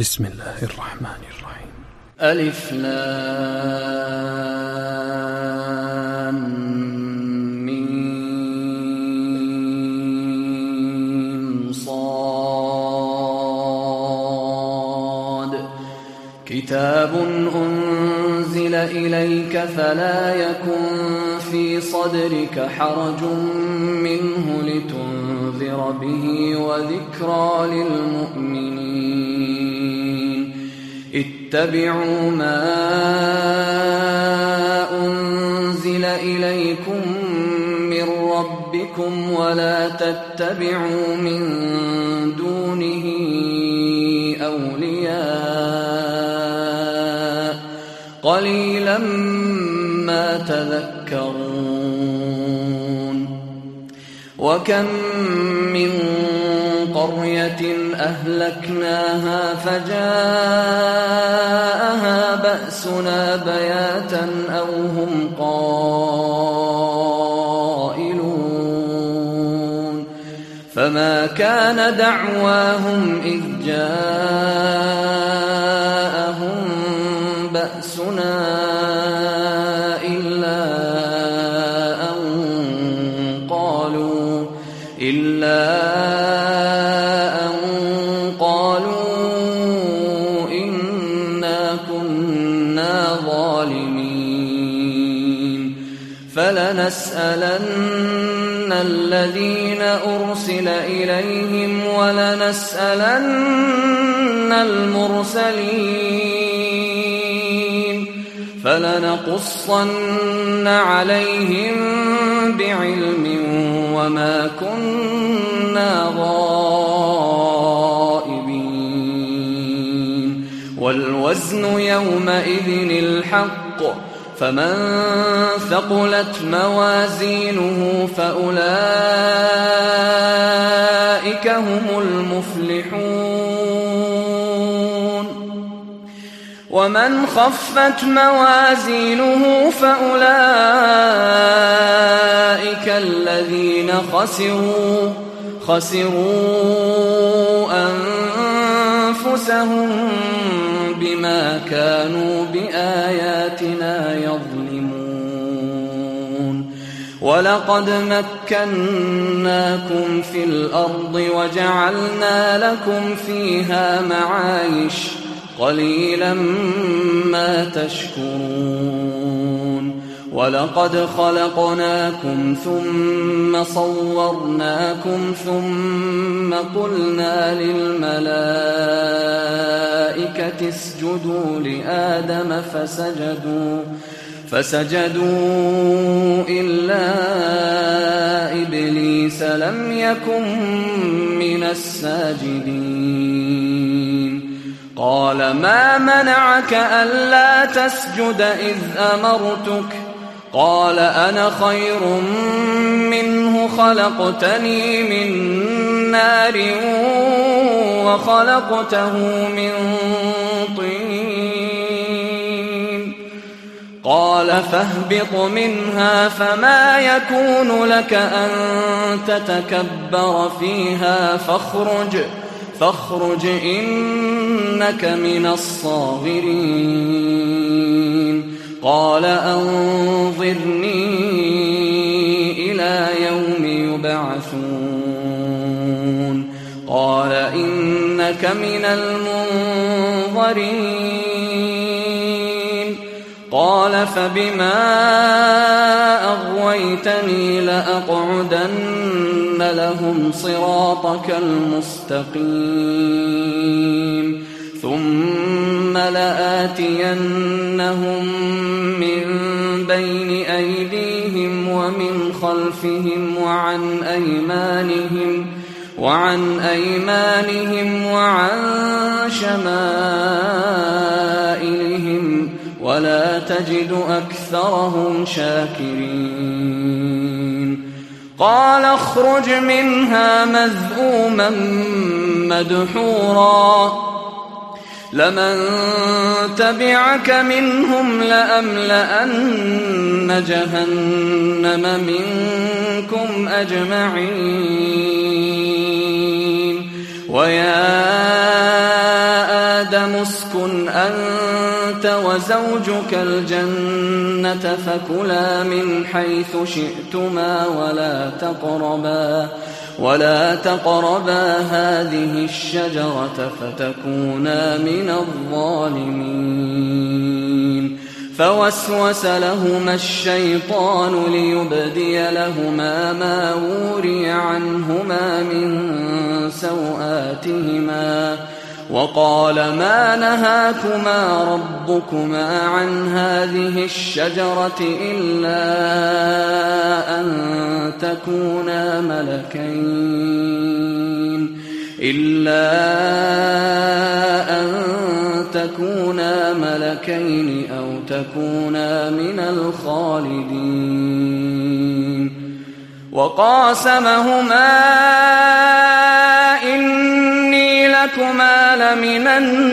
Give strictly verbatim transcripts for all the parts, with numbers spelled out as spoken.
بسم الله الرحمن الرحيم. ألف لام ميم صاد كتاب أنزل إليك فلا يكن في صدرك حرج منه لتنذر به وذكرى للمؤمنين. اتبعوا ما أنزل إليكم من ربكم ولا تتبعوا من دونه أولياء قليلا ما تذكرون. وكم من قرية أهلكناها فجاءها بأسنا بياتا أو هم قائلون فما كان دعواهم إذ جاءهم بأسنا إلا أن قالوا إلا فلنسألن الذين أرسل إليهم ولنسألن المرسلين فلنقصن عليهم بعلم وما كنا غائبين. والوزن يومئذ الحق فمن ثقلت موازينه فأولئك هم المفلحون. ومن خفت موازينه فأولئك الذين خسروا خسروا أنفسهم بما كانوا بآياتنا يظلمون. ولقد مكناكم في الأرض وجعلنا لكم فيها معايش قليلا ما تشكرون. ولقد خلقناكم ثم صورناكم ثم قلنا للملائكة اسجدوا لآدم فسجدوا فسجدوا إلا إبليس لم يكن من الساجدين. قال ما منعك ألا تسجد إذ أمرتك؟ قال أنا خير منه خلقتني من نار وخلقته من طين. قال فاهبط منها فما يكون لك أن تتكبر فيها فاخرج فاخرج إنك من الصاغرين. قال أنظرني إلى يوم يبعثون. قال إنك من المنظرين. قال فبما أغويتني لأقعدن لهم صراطك المستقيم ثم لآتينهم من بين أيديهم ومن خلفهم وعن أيمانهم وعن أيمانهم وعن شمائلهم ولا تجد أكثرهم شاكرين. قال اخرج منها مذءوما مدحورا لمن تبعك منهم لأملأن جهنم منكم أجمعين. ويا آدم اسكن أنت وزوجك الجنة فكلا من حيث شئتما ولا تقربا ولا تقربا هذه الشجرة فتكونا من الظالمين. فوسوس لهما الشيطان ليبدي لهما ما وري عنهما من سوآتهما وقال ما نهاكما ربكما عن هذه الشجرة إلا أن تكونا ملكين إلا أن تكونا ملكين أو تكونا من الخالدين. وقاسمهما إني لكما لمن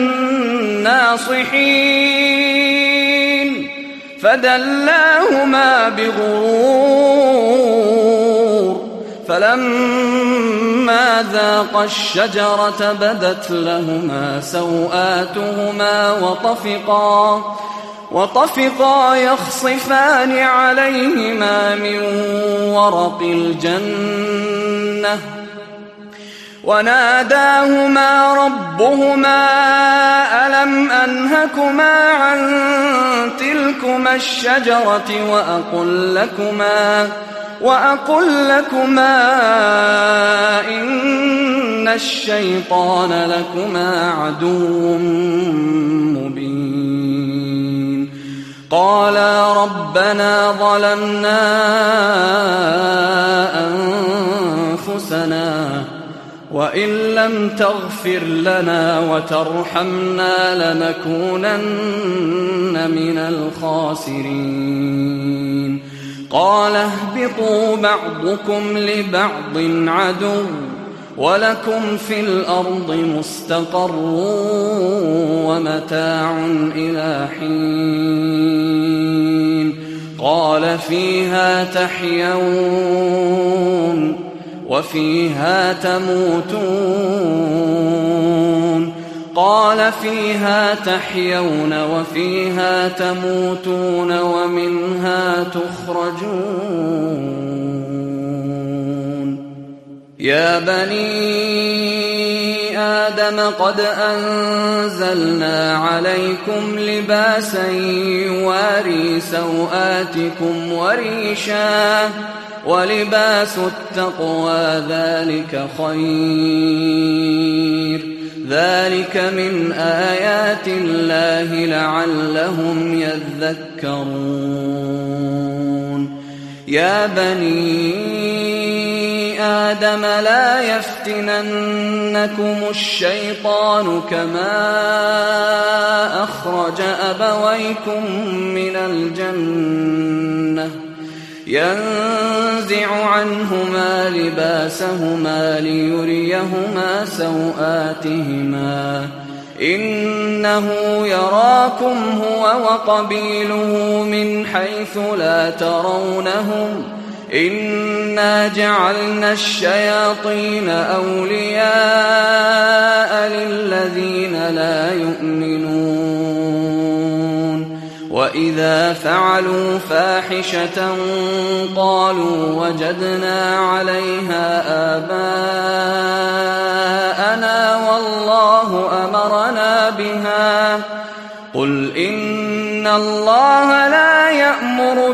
الناصحين فدلاهما بغرور فلما ذاقا الشجرة بدت لهما سوآتهما وطفقا وطفقا يخصفان عليهما من ورق الجنة وناداهما ربهما ألم أنهكما عن تلكما الشجرة وأقل لكما وأقل لكما إن الشيطان لكما عدو مبين. قالا ربنا ظلمنا أنفسنا وإن لم تغفر لنا وترحمنا لنكونن من الخاسرين. قال اهبطوا بعضكم لبعض عدو ولكم في الأرض مستقر ومتاع إلى حين. قال فيها تحيون وفيها تموتون قال فيها تحيون وفيها تموتون ومنها تخرجون. يا بني آدم قد أنزلنا عليكم لباسا يواري سوآتكم وريشا ولباس التقوى ذلك خير ذلك من آيات الله لعلهم يذكرون. يا بني آدم لا يفتننكم الشيطان كما أخرج أبويكم من الجنة ينزع عنهما لباسهما ليريهما سوآتهما إنه يراكم هو وقبيله من حيث لا ترونهم إنا جعلنا الشياطين أولياء للذين لا يؤمنون وإذا فعلوا فاحشة قالوا وجدنا عليها آباءنا والله أمرنا بها قل إن الله لا يأمر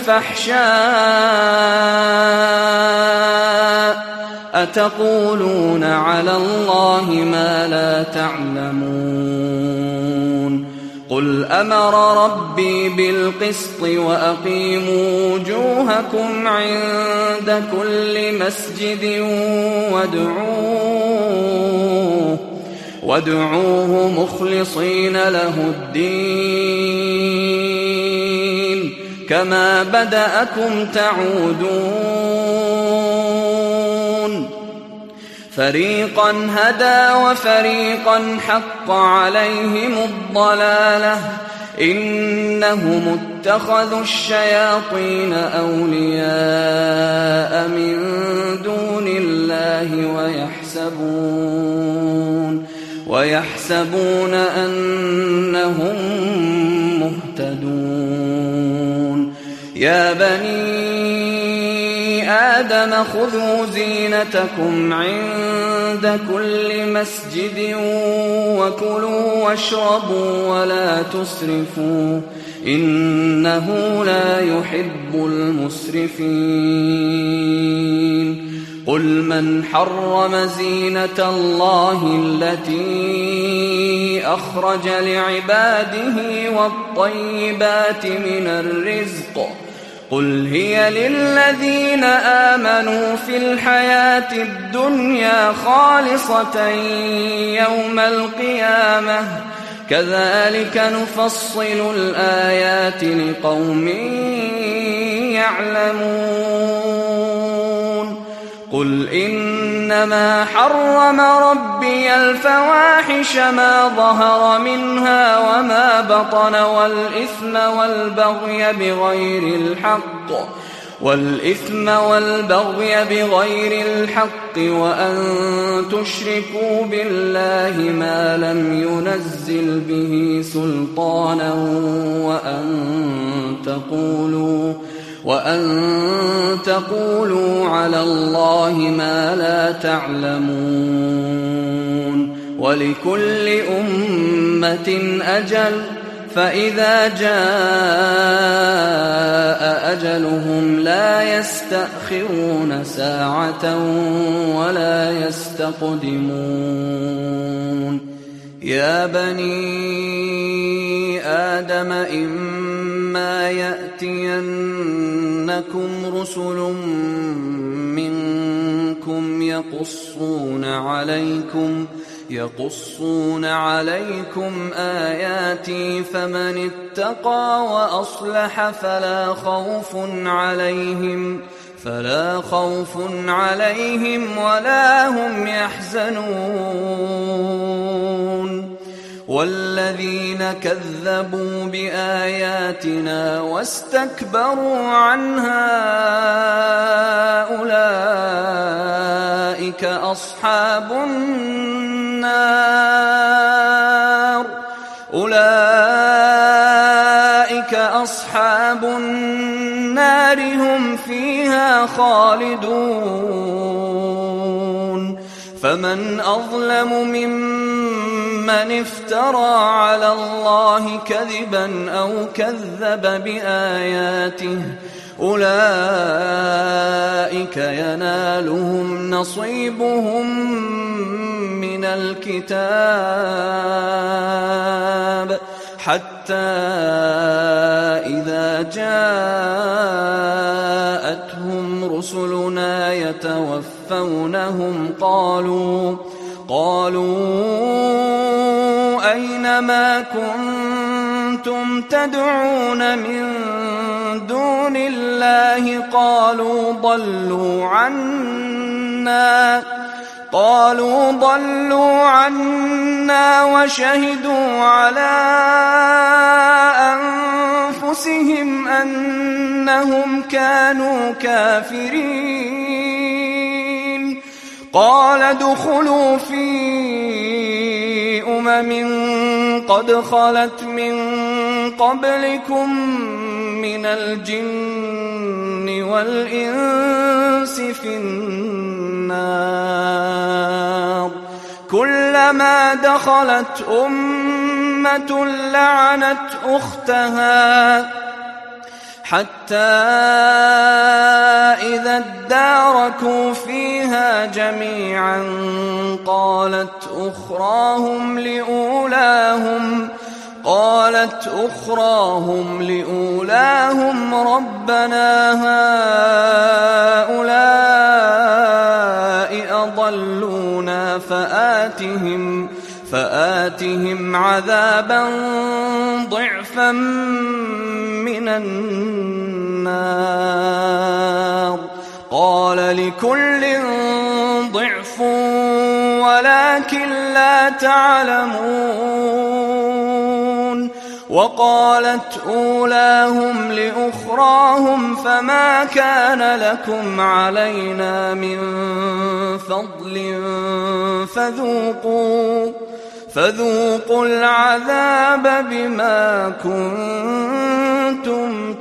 بالفحشاء أتقولون على الله ما لا تعلمون قل أمر ربي بالقسط وأقيموا وجوهكم عند كل مسجد وادعوه وادعوه مخلصين له الدين كما بدأكم تعودون فريقا هدى وفريقا حق عليهم الضلالة إنهم اتخذوا الشياطين أولياء من دون الله ويحسبون ويحسبون أنهم مهتدون. يا بني آدم خذوا زينتكم عند كل مسجد وكلوا واشربوا ولا تسرفوا إنه لا يحب المسرفين. قل من حرم زينة الله التي أخرج لعباده والطيبات من الرزق قل هي للذين آمنوا في الحياة الدنيا خالصة يوم القيامة كذلك نفصل الآيات لقوم يعلمون. قل إنما حرم ربي الفواحش ما ظهر منها وما بطن والإثم والبغي بغير الحق والإثم والبغي بغير الحق وأن تشركوا بالله ما لم ينزل به سلطانا وأن تقولوا وأن تقولوا على الله ما لا تعلمون. ولكل أمة أجل فإذا جاء أجلهم لا يستأخرون ساعة ولا يستقدمون. يا بني آدم إما يأتينكم رسل منكم يقصون عليكم يقصون عليكم آياتي فمن اتقى وأصلح فلا خوف عليهم فلا خوف عليهم ولا هم يحزنون. والذين كذبوا بآياتنا واستكبروا عنها أولئك أصحاب النار أولئك أصحاب النار هم فيها خالدون. فمن أظلم ممن افترى على الله كذبا أو كذب بآياته أولئك ينالهم نصيبهم من الكتاب حتى إذا جاءتهم رسلنا يتوفونهم قالوا قالوا أين ما كنتم تدعون من دون الله قالوا ضلوا عنا قالوا ضلوا عنا وشهدوا على أنفسهم أنهم كانوا كافرين. قال ادخلوا في أمم قد خلت من قبلكم من الجن والإنس في النار كلما دخلت أمة لعنت أختها حتى إذا اداركوا فيها جميعا قالت أخراهم لأولاهم قالت أخراهم لأولاهم ربنا هؤلاء أضلونا فآتهم فآتهم عذابا ضعفا من النار قال لكل ضعف ولكن لا تعلمون. وقالت أولاهم لأخراهم فما كان لكم علينا من فضل فذوقوا فذوقوا العذاب بما كنتم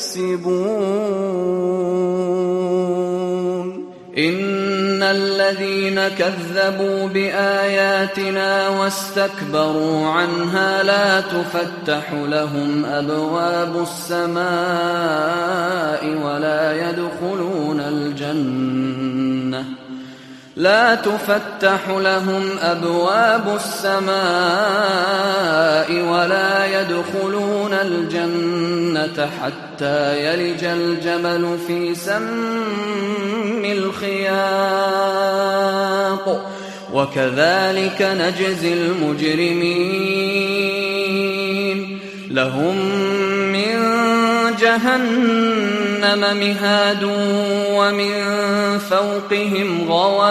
تكسبون إن الذين كذبوا بآياتنا واستكبروا عنها لا تفتح لهم أبواب السماء ولا يدخلون الجنة لا تفتح لهم أبواب السماء ولا يدخلون الجنة حتى يلج الجمل في سم الخياط وكذلك نجزي المجرمين لهم من جهنم مهاد ومن فوقهم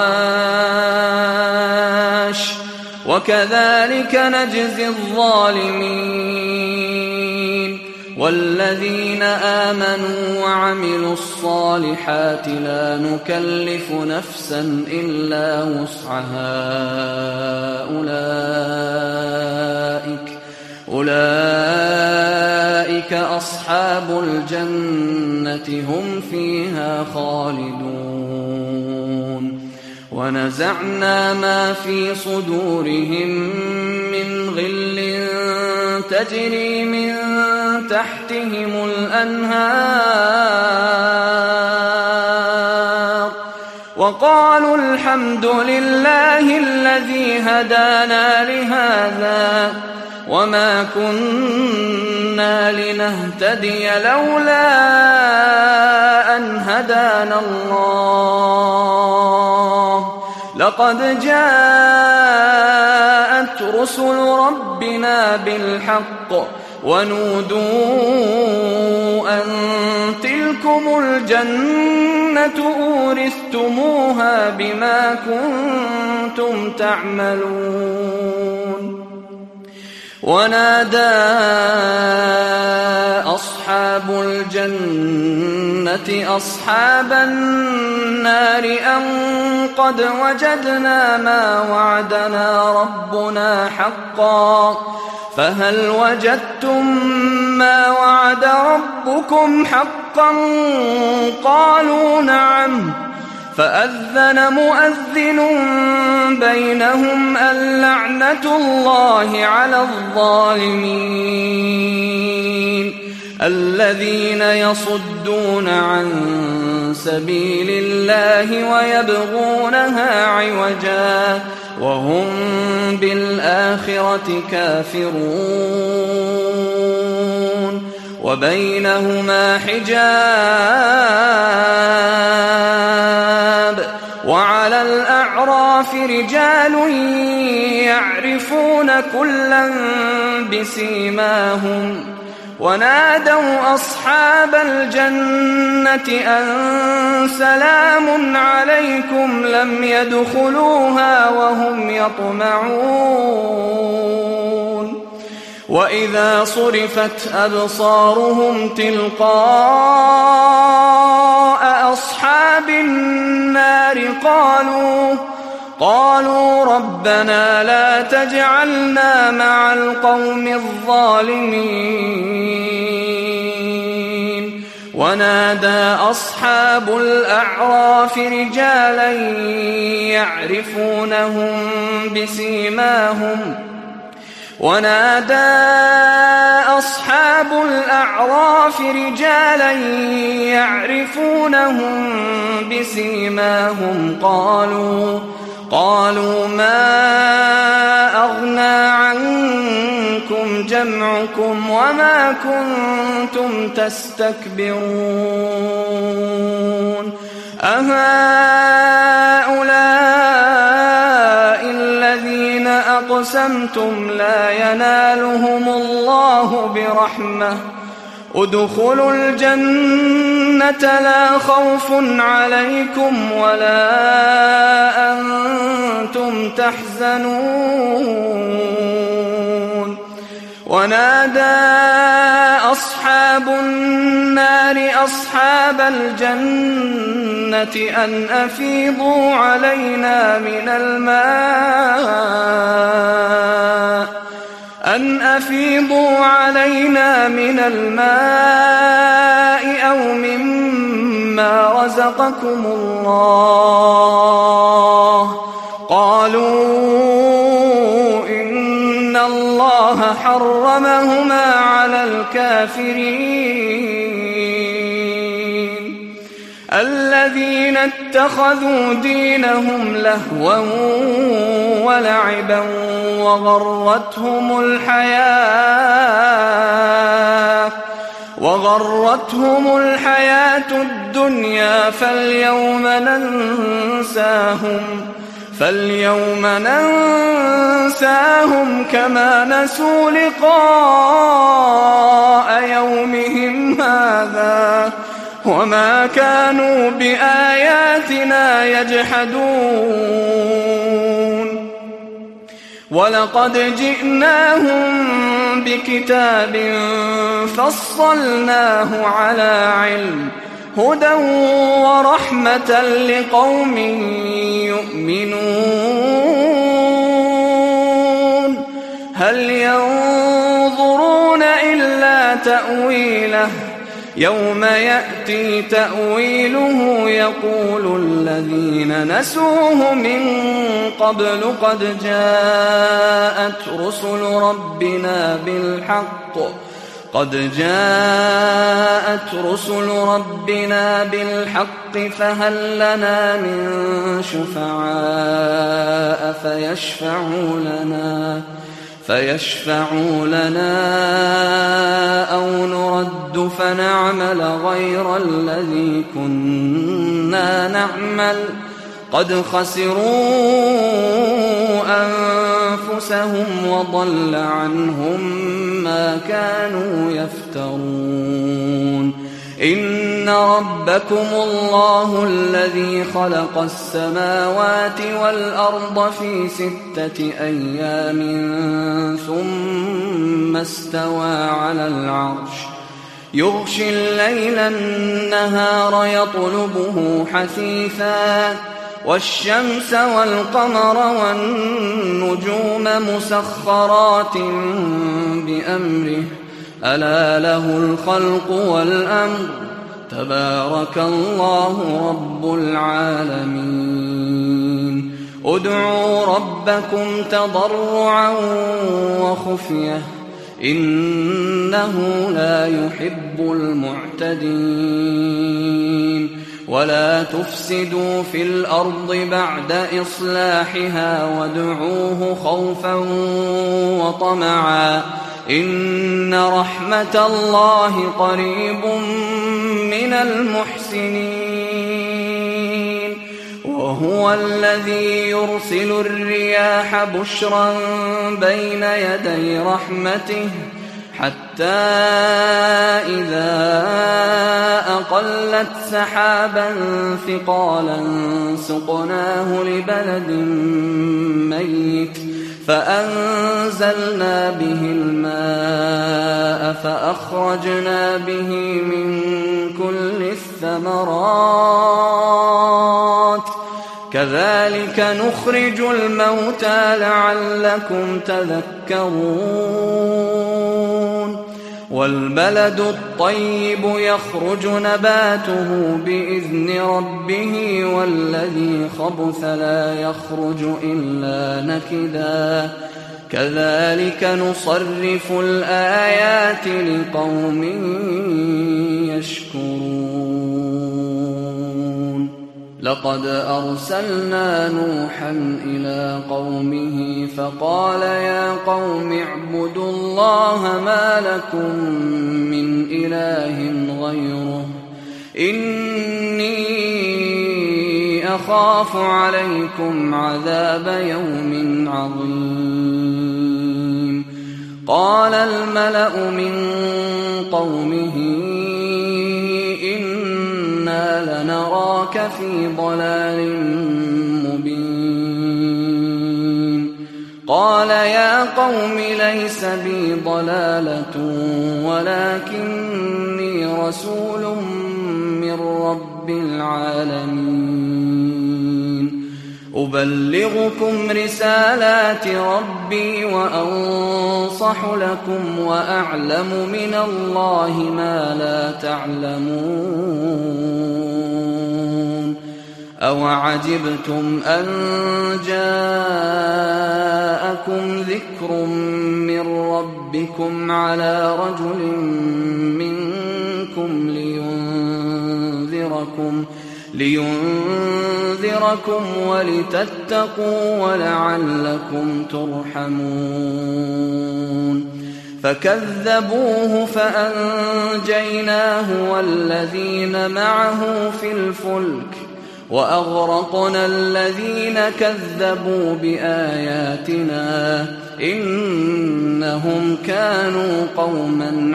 غواش وكذلك نجزي الظالمين والذين آمنوا وعملوا الصالحات لا نكلف نفسا إلا وسعها أولئك أولئك أصحاب الجنة هم فيها خالدون ونزعنا ما في صدورهم من غل تجري من تحتهم الأنهار وقالوا الحمد لله الذي هدانا لهذا وما كنا لنهتدي لولا أن هدانا الله لقد جاءت رسل ربنا بالحق ونودوا أن تلكم الجنة أورثتموها بما كنتم تعملون ونادى أصحاب الجنة أصحاب النار أن قد وجدنا ما وعدنا ربنا حقا فهل وجدتم ما وعد ربكم حقا قالوا نعم فأذن مؤذن بينهم اللعنة الله على الظالمين الذين يصدون عن سبيل الله ويبغونها عوجا وهم بالآخرة كافرون وبينهما حجاب وعلى الأعراف رجال يعرفون كلا بسيماهم ونادوا أصحاب الجنة أن سلام عليكم لم يدخلوها وهم يطمعون وإذا صرفت أبصارهم تلقاء أصحاب النار قالوا قالوا ربنا لا تجعلنا مع القوم الظالمين ونادى أصحاب الأعراف رجالا يعرفونهم بسيماهم ونادى أصحاب الأعراف رجالا يعرفونهم بسيماهم قالوا قالوا ما أغنى عنكم جمعكم وما كنتم تستكبرون أهؤلاء الذين أقسمتم لا ينالهم الله برحمة ادخلوا الجنة لا خوف عليكم ولا أنتم تحزنون ونادى أصحاب النار أصحاب الجنة أن أفيضوا علينا من الماء أن أفيضوا علينا من الماء أو مما رزقكم الله. قالوا إن الله حرمهما على الكافرين الذين اتخذوا دينهم لهوا ولعبا وغرتهم الحياة وغرتهم الحياة الدنيا فاليوم ننساهم فاليوم ننساهم كما نسوا لقاء يومهم هذا وما كانوا بآياتنا يجحدون. ولقد جئناهم بكتاب فصلناه على علم هدى ورحمة لقوم يؤمنون. هل ينظرون إلا تأويله يوم يأتي تأويله يقول الذين نسوه من قبل قد جاءت رسل ربنا بالحق قد جاءت رسل ربنا بالحق فهل لنا من شفعاء فيشفعوا لنا فيشفعوا لنا أو نرد فنعمل غير الذي كنا نعمل قد خسروا أنفسهم وضل عنهم ما كانوا يفترون. إن ربكم الله الذي خلق السماوات والأرض في ستة أيام ثم استوى على العرش يغشي الليل النهار يطلبه حثيثا والشمس والقمر والنجوم مسخرات بأمره ألا له الخلق والأمر تبارك الله رب العالمين. ادعوا ربكم تضرعا وخفية إنه لا يحب المعتدين. ولا تفسدوا في الأرض بعد إصلاحها وادعوه خوفا وطمعا إن رحمة الله قريب من المحسنين. وهو الذي يرسل الرياح بشرا بين يدي رحمته حتى إذا أقلت سحابا ثقالا سقناه لبلد ميت فأنزلنا به الماء فأخرجنا به من كل الثمرات كذلك نخرج الموتى لعلكم تذكرون. والبلد الطيب يخرج نباته بإذن ربه والذي خبث لا يخرج إلا نكدا كذلك نصرف الآيات لقوم يشكرون. لقد أرسلنا نوحا إلى قومه فقال يا قوم اعبدوا الله ما لكم من إله غيره إني أخاف عليكم عذاب يوم عظيم. قال الملأ من قومه إنا لنراك في ضلال مبين. قال يا قوم ليس بي ضلالة ولكني رسول من رب العالمين أبلغكم رسالات ربي وأنصح لكم وأعلم من الله ما لا تعلمون أوعجبتم أن جاءكم ذكر من ربكم على رجل منكم لينذركم لينذركم ولتتقوا ولعلكم ترحمون فكذبوه فأنجيناه والذين معه في الفلك وأغرقنا الذين كذبوا بآياتنا إنهم كانوا قوما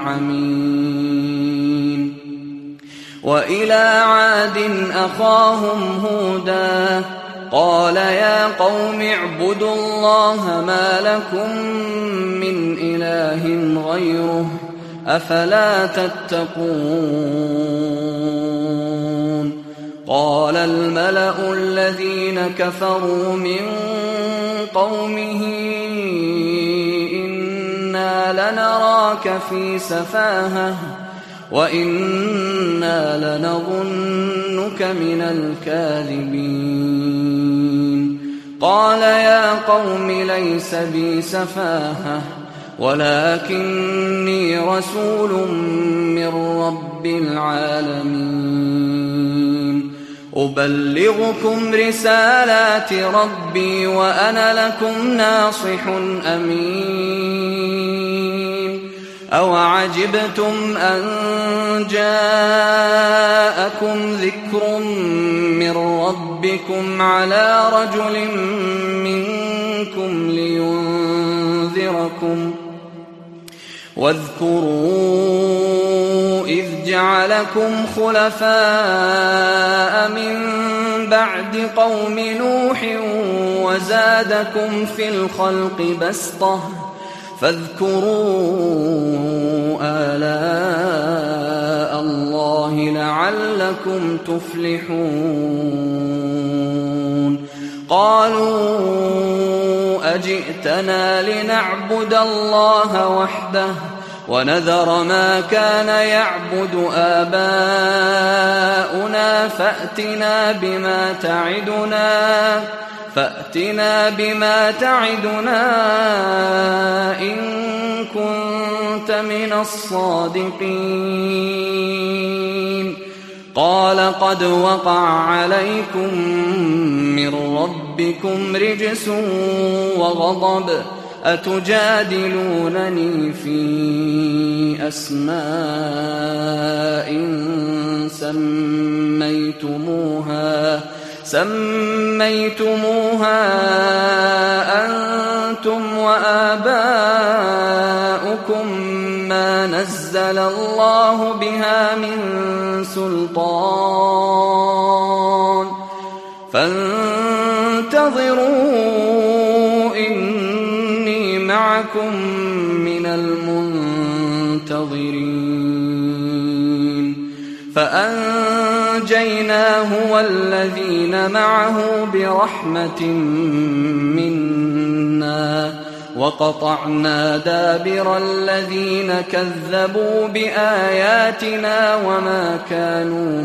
عمين وإلى عاد أخاهم هودا قال يا قوم اعبدوا الله ما لكم من إله غيره أفلا تتقون قال الملأ الذين كفروا من قومه إنا لنراك في سفاهة وإنا لنظنك من الكاذبين قال يا قوم ليس بي سفاهة ولكني رسول من رب العالمين أبلغكم رسالات ربي وأنا لكم ناصح أمين أوعجبتم أن جاءكم ذكر من ربكم على رجل منكم لينذركم واذكروا إذ جعلكم خلفاء من بعد قوم نوح وزادكم في الخلق بسطة فاذكروا آلاء الله لعلكم تفلحون قالوا أجئتنا لنعبد الله وحده ونذر ما كان يعبد آباؤنا فأتنا بما تعدنا فأتنا بما تعدنا إن كنت من الصادقين قال قد وقع عليكم من ربكم رجس وغضب أتجادلونني في أسماء سميتموها سميتموها أنتم وآباؤكم ما نزل الله بها من سلطان فانتظروا إني معكم من المنتظرين فأنجيناه والذين معه برحمة منا وقطعنا دابر الذين كذبوا بآياتنا وما كانوا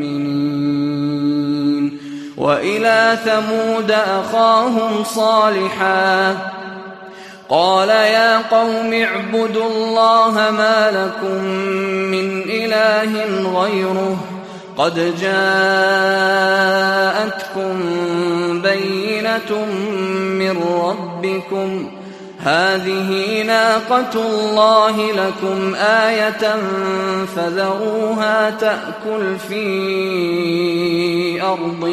مؤمنين وإلى ثمود أخاهم صالحا قال يا قوم اعبدوا الله ما لكم من إله غيره قد جاءتكم بينة من ربكم هذه ناقة الله لكم آية فذروها تأكل في أرض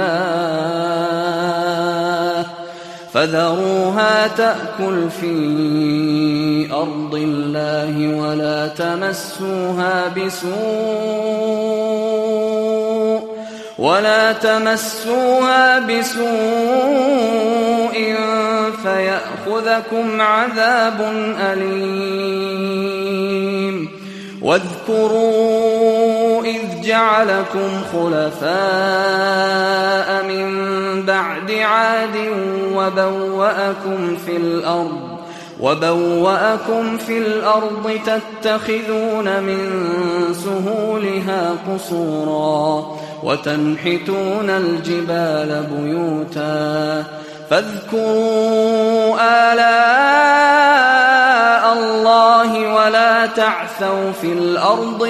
الله فذروها تأكل في أرض الله ولا تمسوها بسوء ولا تمسوها بسوء فيأخذكم عذاب أليم واذكروا إذ جعلكم خلفاء من بعد عاد وبوأكم في الأرض وبوأكم في الأرض تتخذون من سهولها قصورا وتنحتون الجبال بيوتا فاذكروا آلاء الله ولا تعثوا في الأرض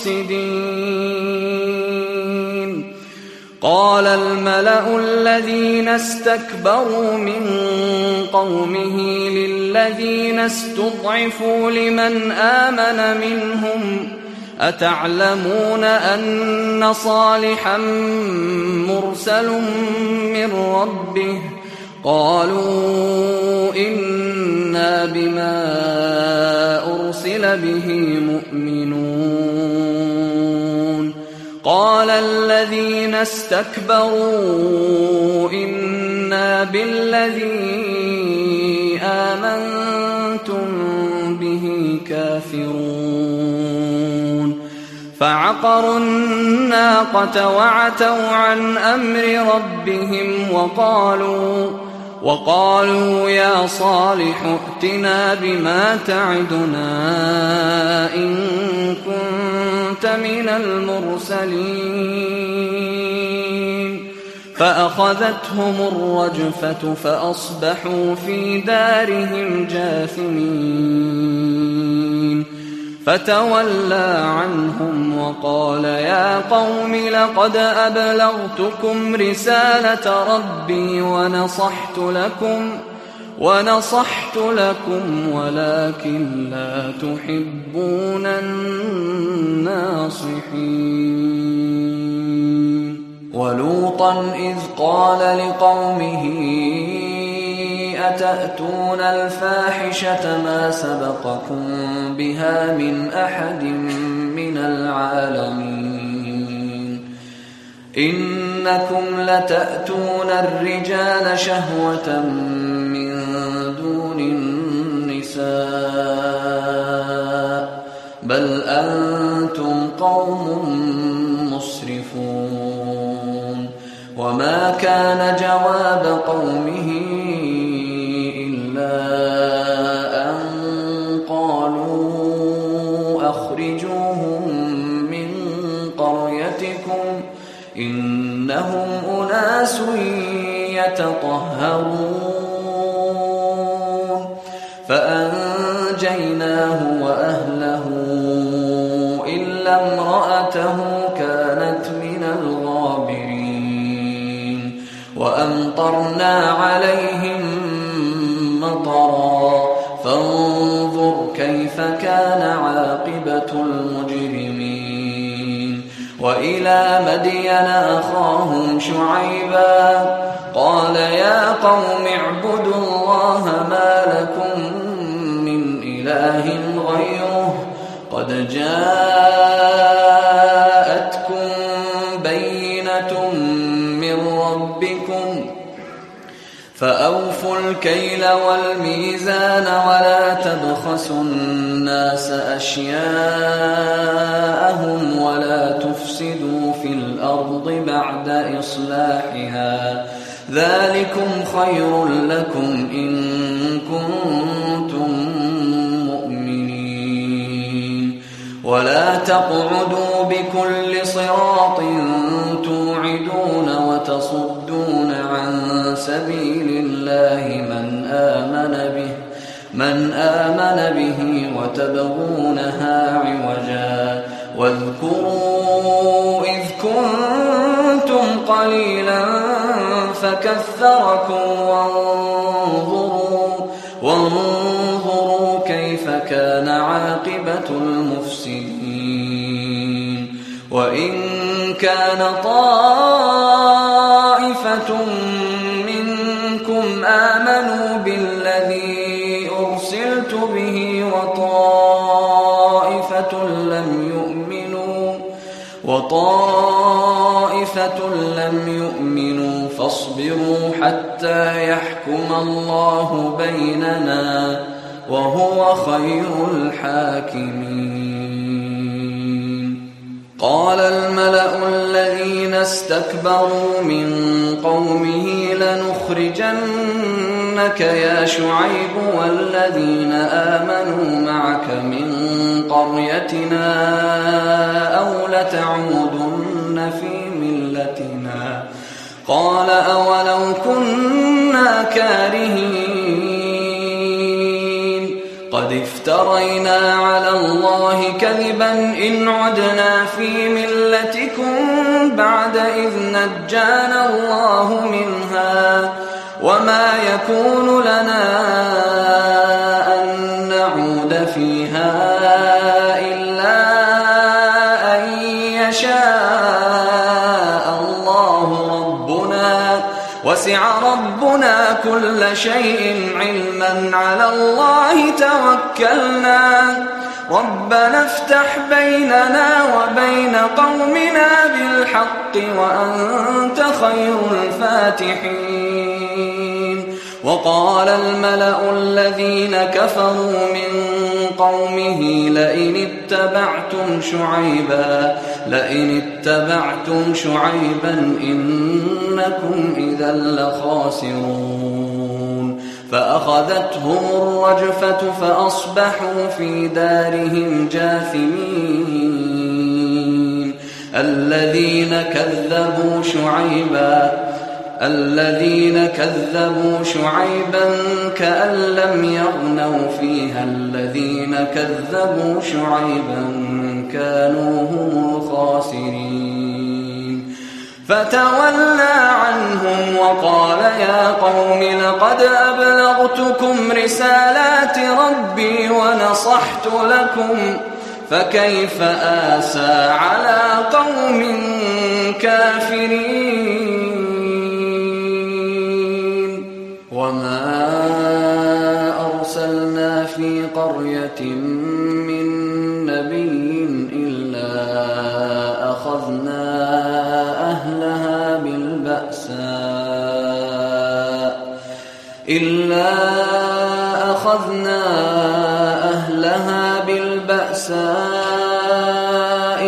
مفسدين. قال الملأ الذين استكبروا من قومه للذين استضعفوا لمن آمن منهم أتعلمون أن صالحا مرسل من ربه قالوا إنا بما أرسل به مؤمنون. قال الذين استكبروا إنا بالذي آمنتم به كافرون. فعقروا الناقة وعتوا عن أمر ربهم وقالوا وقالوا يا صالح ائتنا بما تعدنا إن كنت من المرسلين. فأخذتهم الرجفة فأصبحوا في دارهم جاثمين. فتولى عنهم وقال يا قوم لقد أبلغتكم رسالة ربي ونصحت لكم ونصحت لكم ولكن لا تحبون الناصحين. ولوطا إذ قال لقومه أتأتون الفاحشة ما سبقكم بها من أحد من العالمين إنكم لتأتون الرجال شهوة من دون النساء بل أنتم قوم مسرفون. وما كان جواب قومه أن قالوا أخرجوهم من قريتكم إنهم أناس يتطهرون. فأنجيناه وأهله إلا امرأته كانت من الغابرين. وأمطرنا عليهم مطرا فانظر كيف كان عاقبة المجرمين. وإلى مدين أخاهم شعيبا قال يا قوم اعبدوا الله ما لكم من إله غيره قد جاءتكم بينة من ربكم فأوفوا الكيل والميزان ولا تبخسوا الناس أشياءهم ولا تفسدوا في الأرض بعد إصلاحها ذلكم خير لكم إن كنتم مؤمنين. ولا تقعدوا بكل صراط توعدون وتصدون عن سبيل الله من آمن به من آمن به وتبغونها عوجا. واذكروا إذ كنتم قليلا فكثركم وانظروا وانظروا كيف كان عاقبة المفسدين. وإن كان طائفة منكم آمنوا بالذي أرسلت به وطائفة لم يؤمنوا وطائفة لم يؤمنوا فاصبروا حتى يحكم الله بيننا وهو خير الحاكمين. قال الملأ الذين استكبروا من قومه لنخرجنك يا شعيب والذين آمنوا معك من قريتنا أو لتعودن في ملتنا. قال أولو كنا كارهين قد افترينا على الله كذبا إن عدنا في ملتكم بعد إذ نجانا الله منها وما يكون لنا أن نعود فيها إلا أن يشاء الله ربنا وسع ربنا كل شيء علما على الله توكلنا ربنا افتح بيننا وبين قومنا بالحق وأنت خير الفاتحين. وقال الملأ الذين كفروا من قومه لئن اتبعتم شعيبا لئن اتبعتم شعيبا إنكم إذا لخاسرون. فأخذتهم الرجفة فأصبحوا في دارهم جاثمين. الذين كذبوا شعيبا الذين كذبوا شعيبا كأن لم يغنوا فيها الذين كذبوا شعيبا كانوا هم الخاسرين. فتولى عنهم وقال يا قوم لقد أبلغتكم رسالات ربي ونصحت لكم فكيف آسى على قوم كافرين. وما أرسلنا في قرية من نبي إلا أخذنا أهلها بالبأساء إلا أخذنا أهلها بالبأساء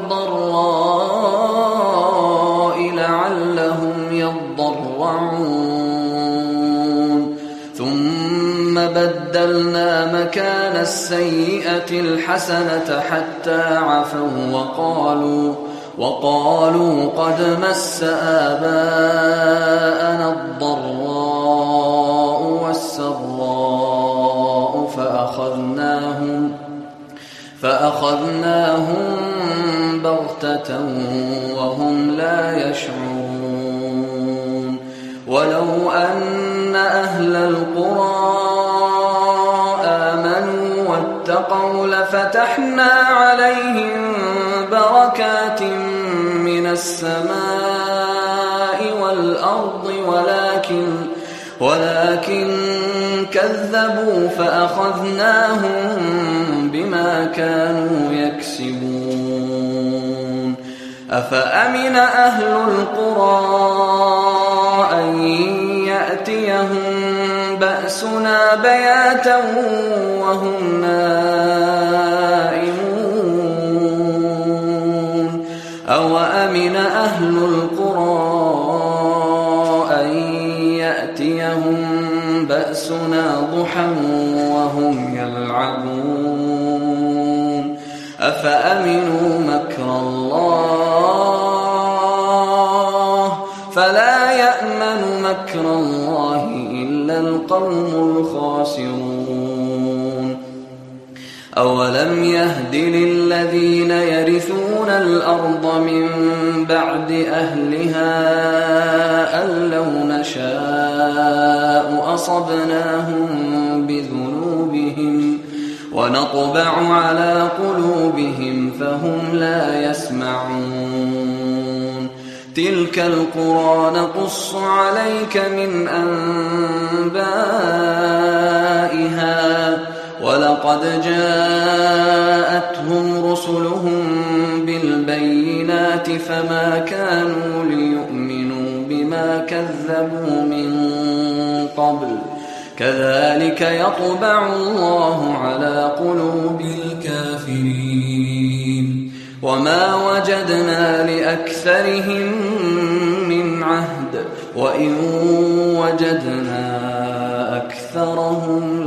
والضراء لعلهم يضرعون. ثم بدلنا مكان السيئة الحسنة حتى عفوا وقالوا وقالوا قد مس آباءنا الضراء والسراء فأخذناهم فأخذناهم بغتة وهم لا يشعرون. ولو أن أهل القرى آمنوا واتقوا لفتحنا عليهم بركات من السماء والأرض ولكن ولكن كذبوا فأخذناهم بما كانوا يكسبون. أفأمن أهل القرى أن يأتيهم بأسنا بياتا وهم نائمون. أوأمن أهل القرى أن يأتيهم بأسنا ضحى وهم يلعبون. أفأمنوا مكر الله فلا يأمن مكر الله إلا القوم الخاسرون. أولم يهد للذين يرثون الأرض من بعد أهلها أن لو نشاء أصبناهم بذنوبهم ونطبع على قلوبهم فهم لا يسمعون. تلك القرى نقص عليك من أنبائها ولقد جاءتهم رسلهم بالبينات البينات فما كانوا ليؤمنوا بما كذبوا من قبل كذلك يطبع الله على قلوب الكافرين وما وجدنا لأكثرهم من عهد وإن وجدنا أكثرهم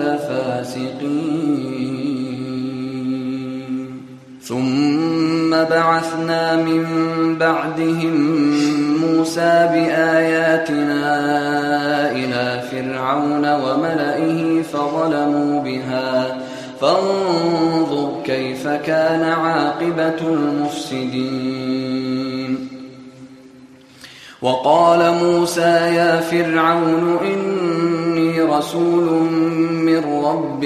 لفاسقين ثم بعثنا من بعدهم موسى بآياتنا إلى فرعون وملئه فظلموا بها فانظر كيف كان عاقبة المفسدين وقال موسى يا فرعون إني رسول من رب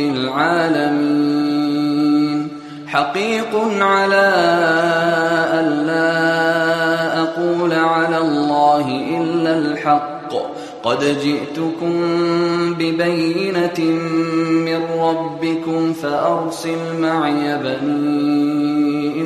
العالمين حقيق على ألا أقول على الله إلا الحق قد جئتكم ببينة من ربكم فأرسل معي بني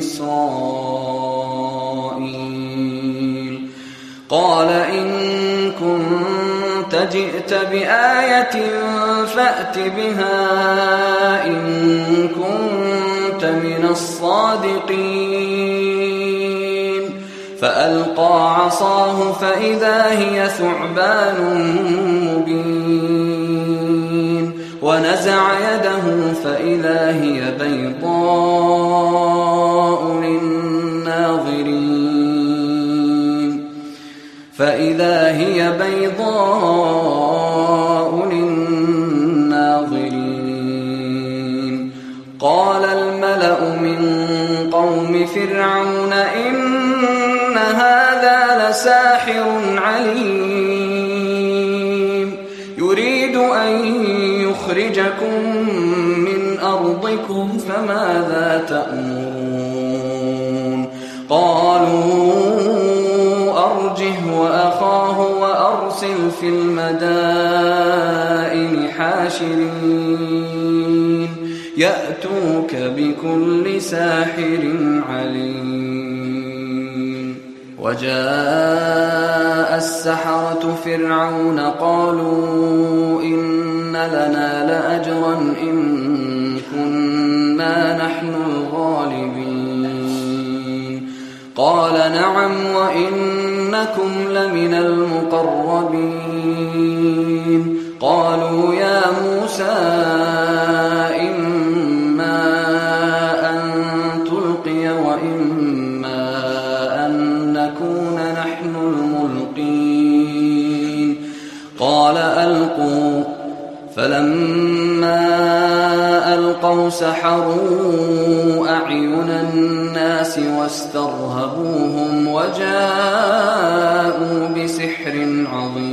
إسرائيل قال إن كنت جئت بآية فأت بها إن كنت من الصادقين فألقى عصاه فإذا هي ثعبان مبين ونزع يده فإذا هي بيضاء للناظرين فإذا هي بيضاء للناظرين قال الملأ من قوم فرعون إن هذا لساحر عليم يريد أن يخرجكم من أرضكم فماذا تأمرون قالوا أرجه وأخاه وأرسل في المدائن حاشرين يأتوك بكل ساحر عليم وجاء السحرة فرعون قالوا إن لنا لأجرا إن كنا نحن الغالبين قال نعم وإنكم لمن المقربين قالوا يا موسى إما أن تلقي وإما أن نكون نحن الملقين قال ألقوا فلما ألقوا سحروا أعين الناس واسترهبوهم وجاءوا بسحر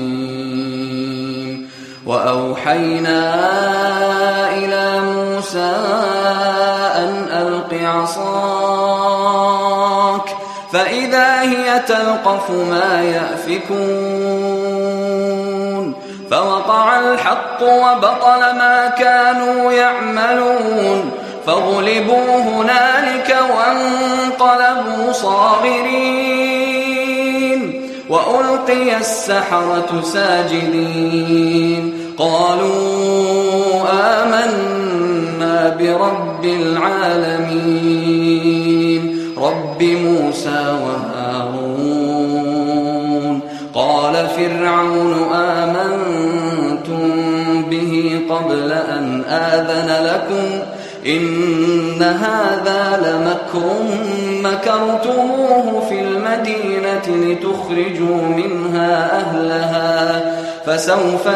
عظيم وأوحينا إلى موسى أن ألق عصاك فإذا هي تلقف ما يأفكون فوقع الحق وبطل ما كانوا يعملون فغلبوا هنالك وانقلبوا صاغرين وألقي السحرة ساجدين قالوا آمنا برب العالمين رب موسى وهارون قال فرعون آمنتم به قبل أن آذن لكم إن هذا لمكر مكرتموه في المدينة لتخرجوا منها أهلها فسوف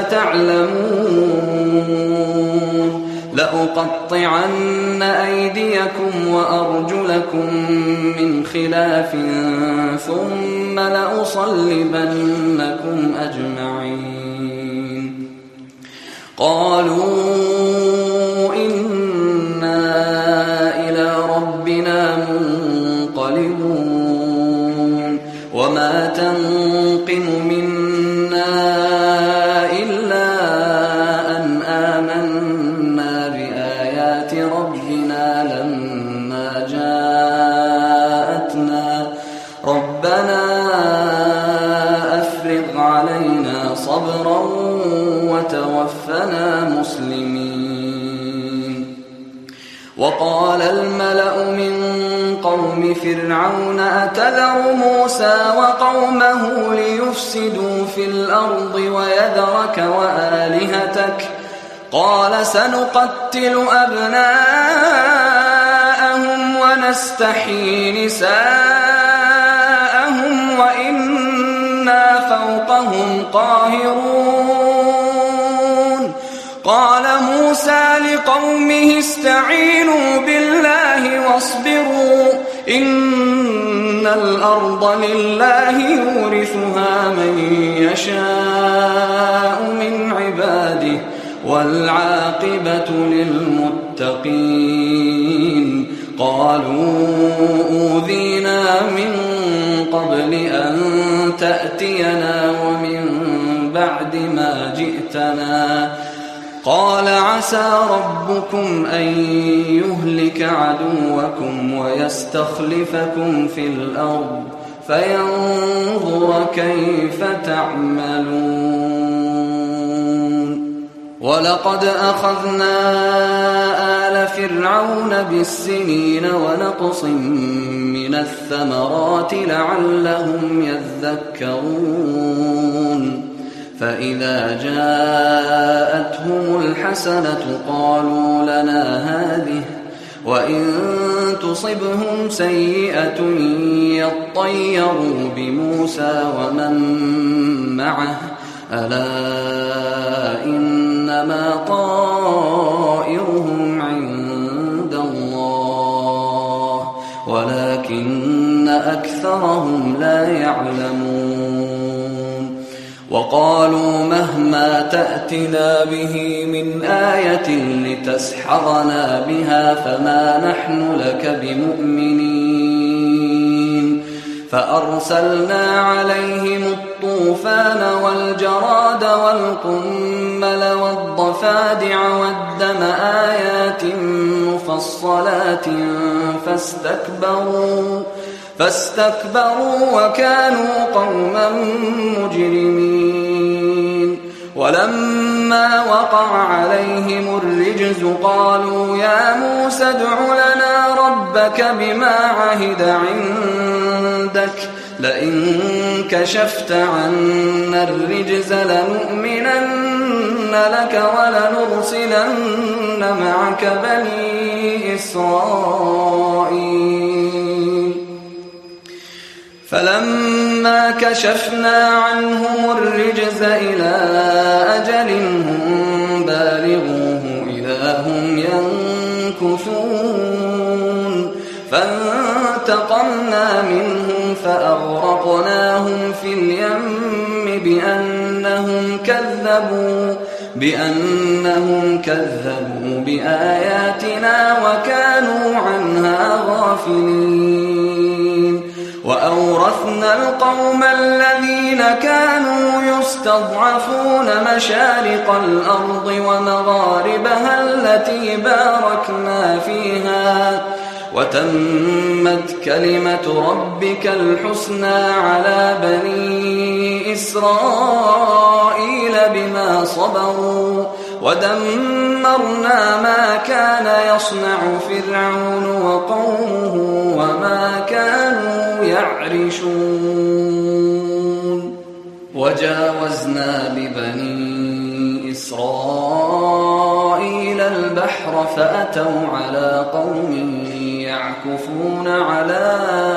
تعلمون لأقطعن أيديكم وأرجلكم من خلاف ثم لأصلبنكم أجمعين قالوا إنا إلى ربنا منقلبون وما تنقم منا إلا أن آمنا بآيات ربنا لما جاءتنا رب مسلمين. وقال الملأ من قوم فرعون أتذر موسى وقومه ليفسدوا في الأرض ويذرك وآلهتك قال سنقتل أبناءهم ونستحيي نساءهم وإنا فوقهم قاهرون. قال موسى لقومه استعينوا بالله واصبروا إن الأرض لله يورثها من يشاء من عباده والعاقبة للمتقين. قالوا أوذينا من قبل أن تأتينا ومن بعد ما جئتنا قال عسى ربكم أن يهلك عدوكم ويستخلفكم في الأرض فينظر كيف تعملون. ولقد أخذنا آل فرعون بالسنين ونقص من الثمرات لعلهم يذكرون. فإذا جاءتهم الحسنة قالوا لنا هذه وإن تصبهم سيئة يطيروا بموسى ومن معه ألا إنما طائرهم عند الله ولكن أكثرهم لا يعلمون. وقالوا مهما تأتنا به من آية لتسحرنا بها فما نحن لك بمؤمنين. فأرسلنا عليهم الطوفان والجراد والقمل والضفادع والدم آيات مفصلات فاستكبروا فاستكبروا وكانوا قوما مجرمين. ولما وقع عليهم الرجز قالوا يا موسى ادع لنا ربك بما عهد عندك لئن كشفت عنا الرجز لنؤمنن لك ولنرسلن معك بني إسرائيل. فلما كشفنا عنهم الرجز إلى أجل هم بالغوه إذا هم ينكثون. فانتقمنا منهم فأغرقناهم في اليم بأنهم كذبوا بأنهم كذبوا بآياتنا وكانوا عنها غافلين. وأورثنا القوم الذين كانوا يستضعفون مشارق الأرض ومغاربها التي باركنا فيها وتمت كلمة ربك الحسنى على بني إسرائيل بما صبروا ودمرنا ما كان يصنع فرعون وقومه وما كانوا يعرشون. وجاوزنا ببني إسرائيل البحر فأتوا على قوم يعكفون على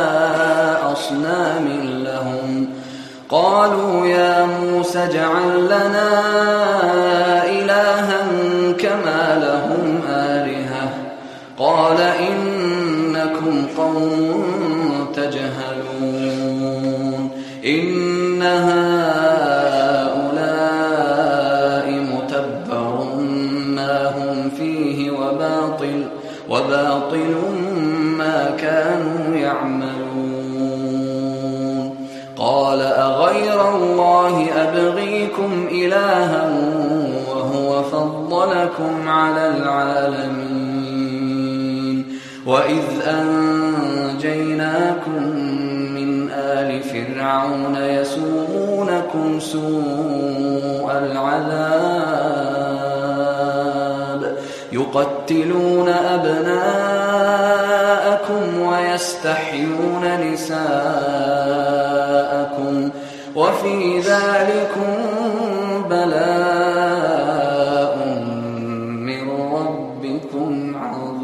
أصنام لهم قالوا يا موسى اجعل لنا إلها كما لهم آلهة قال إنكم قوم تجهلون. إن هؤلاء متبر ما هم فيه وباطل وباطل ما كانوا يعملون. قال أغير الله أبغيكم إلها وهو فضلكم على العالمين. وإذ أنجيناكم من آل فرعون يسومونكم سوء العذاب يقتلون أبناءكم ويستحيون نساءكم وفي ذلكم بلاء من ربكم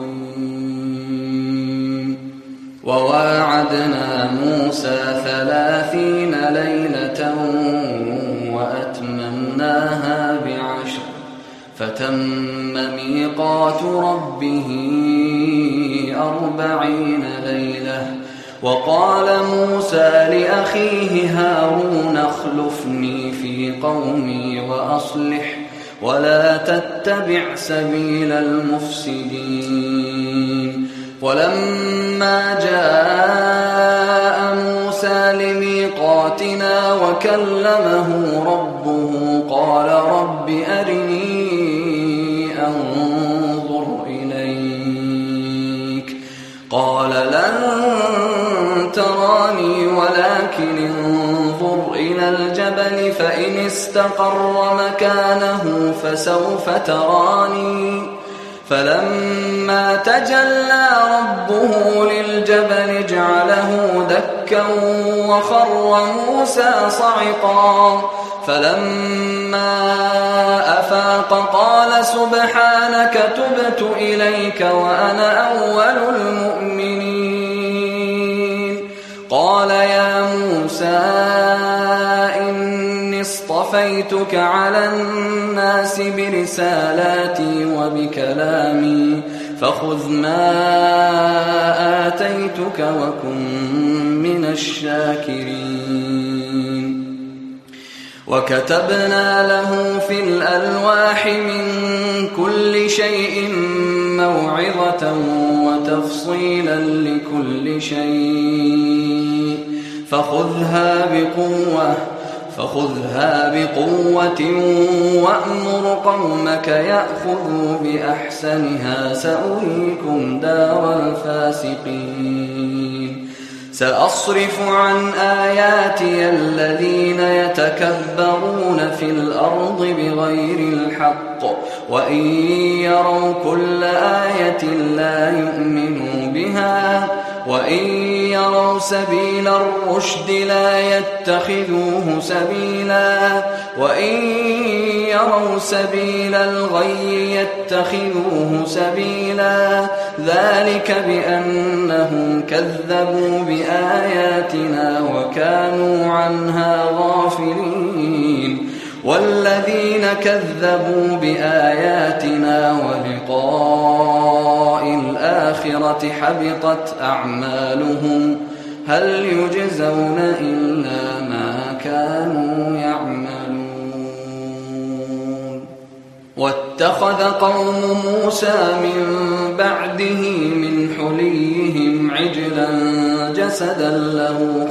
عظيم. وواعدنا موسى ثلاثين ليلة وأتممناها بعشر فتم ميقات ربه أربعين ليلة. وقال موسى لأخيه هارون اخلفني في قومي وأصلح ولا تتبع سبيل المفسدين. ولما جاء موسى لميقاتنا وكلمه ربه قال رب أرني أنظر إليك قال لن تراني ولكن انظر إلى الجبل فإن استقر مكانه فسوف تراني. فلما تجلى ربه للجبل جعله دكا وخر موسى صعقا. فلما أفاق قال سبحانك تبت إليك وأنا أول المؤمنين. قال يا موسى إني اصطفيتك على الناس برسالاتي وبكلامي فخذ ما آتيتك وكن من الشاكرين. وكتبنا له في الألواح من كل شيء موعظة وتفصيلا لكل شيء فخذها بقوة فخذها بقوة وأمر قومك يأخذوا بأحسنها سأريكم دار الفاسقين. سأصرف عن آياتي الذين يتكبرون في الأرض بغير الحق وإن يروا كل آية لا يؤمنوا بها وإن يروا سبيل الرشد لا يتخذوه سبيلا وإن يروا سبيل الغي يتخذوه سبيلا. ذلك بأنهم كذبوا بآياتنا وكانوا عنها غافلين. والذين كذبوا بآياتنا ولقاء الآخرة حبطت أعمالهم هل يجزون إلا ما كانوا يعملون. واتخذ قوم موسى من بعده من حليهم عجلا جسدا له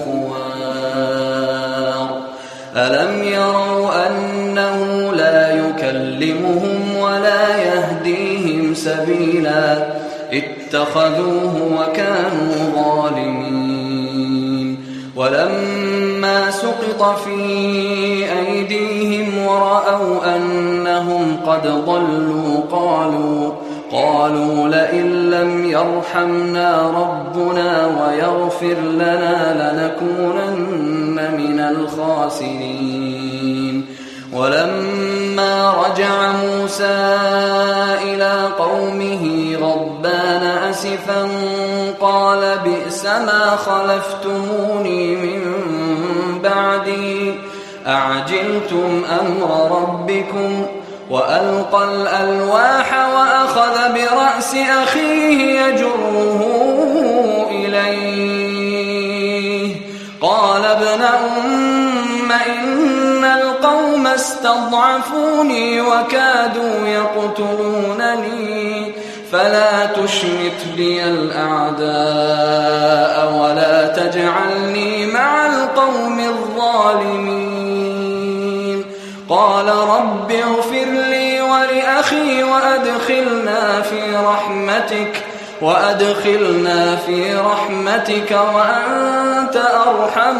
خوار ألم يروا أنه لا يكلمهم ولا يهديهم سبيلا اتخذوه وكانوا ظالمين. ولما سقط في أيديهم ورأوا أنهم قد ضلوا قالوا قالوا لئن لم يرحمنا ربنا ويغفر لنا لنكونن من الخاسرين. ولما رجع موسى إلى قومه غضبان أسفا قال بئس ما خلفتموني من بعدي أعجلتم أمر ربكم وألقى الألواح وأخذ برأس أخيه يجره إليه قال ابن أم إن القوم استضعفوني وكادوا يقتلونني فلا تشمت بي الأعداء ولا تجعلني مع القوم الظالمين. قال رب اغفر لي ولأخي وأدخلنا في رحمتك وأدخلنا في رحمتك وأنت أرحم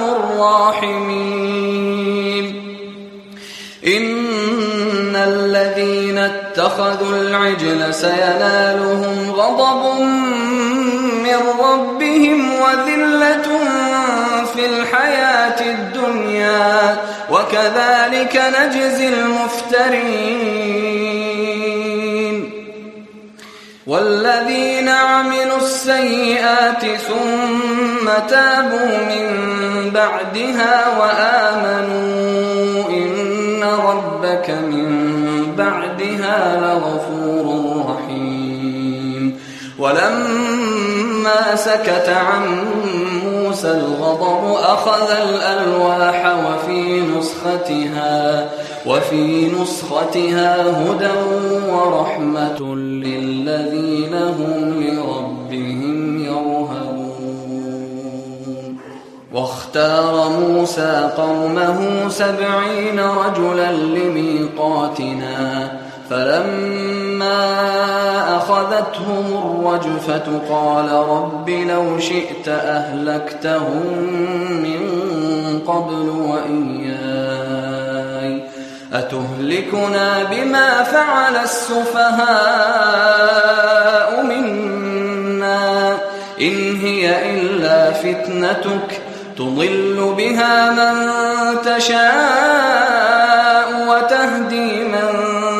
الراحمين. إن الذين اتقوا اتخذوا العجل سينالهم غضب من ربهم وذلة في الحياة الدنيا وكذلك نجزي المفترين. والذين عملوا السيئات ثم تابوا من بعدها وآمنوا إن ربك من بعدها لغفور رحيم. ولما سكت عن موسى الغضب أخذ الألواح وفي نسختها وفي نسختها هدى ورحمة للذين هم لربهم يرهبون. واختار موسى قومه سبعين رجلا لميقاتنا فلما أخذتهم الرجفة قال رب لو شئت أهلكتهم من قبل وإياي أتهلكنا بما فعل السفهاء منا إن هي إلا فتنتك تضل بها من تشاء وتهدي من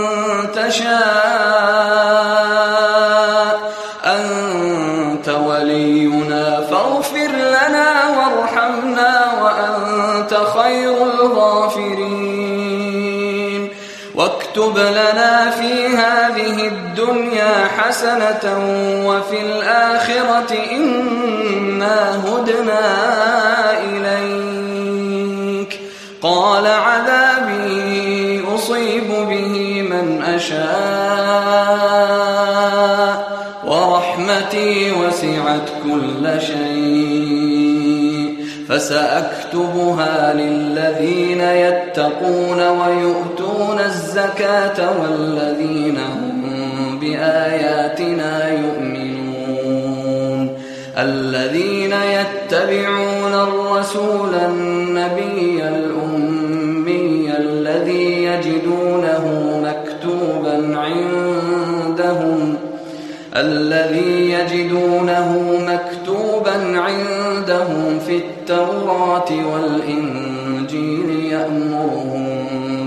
تشاء أنت ولينا فاغفر لنا وارحمنا وأنت خير الغافرين. واكتب لنا في هذه الدنيا حسنة وفي الآخرة إنا هدنا إليك. قال عذابي أصيب به من أشاء ورحمتي وسعت كل شيء فسأكتبها للذين يتقون ويؤتون الزكاة والذين هم بآياتنا يؤمنون. الذين يتبعون الرسول النبي الأمي الذي يجدونه مكتوبا عندهم الذي يجدونه مكتوبا عندهم في التوراة والإنجيل يأمرهم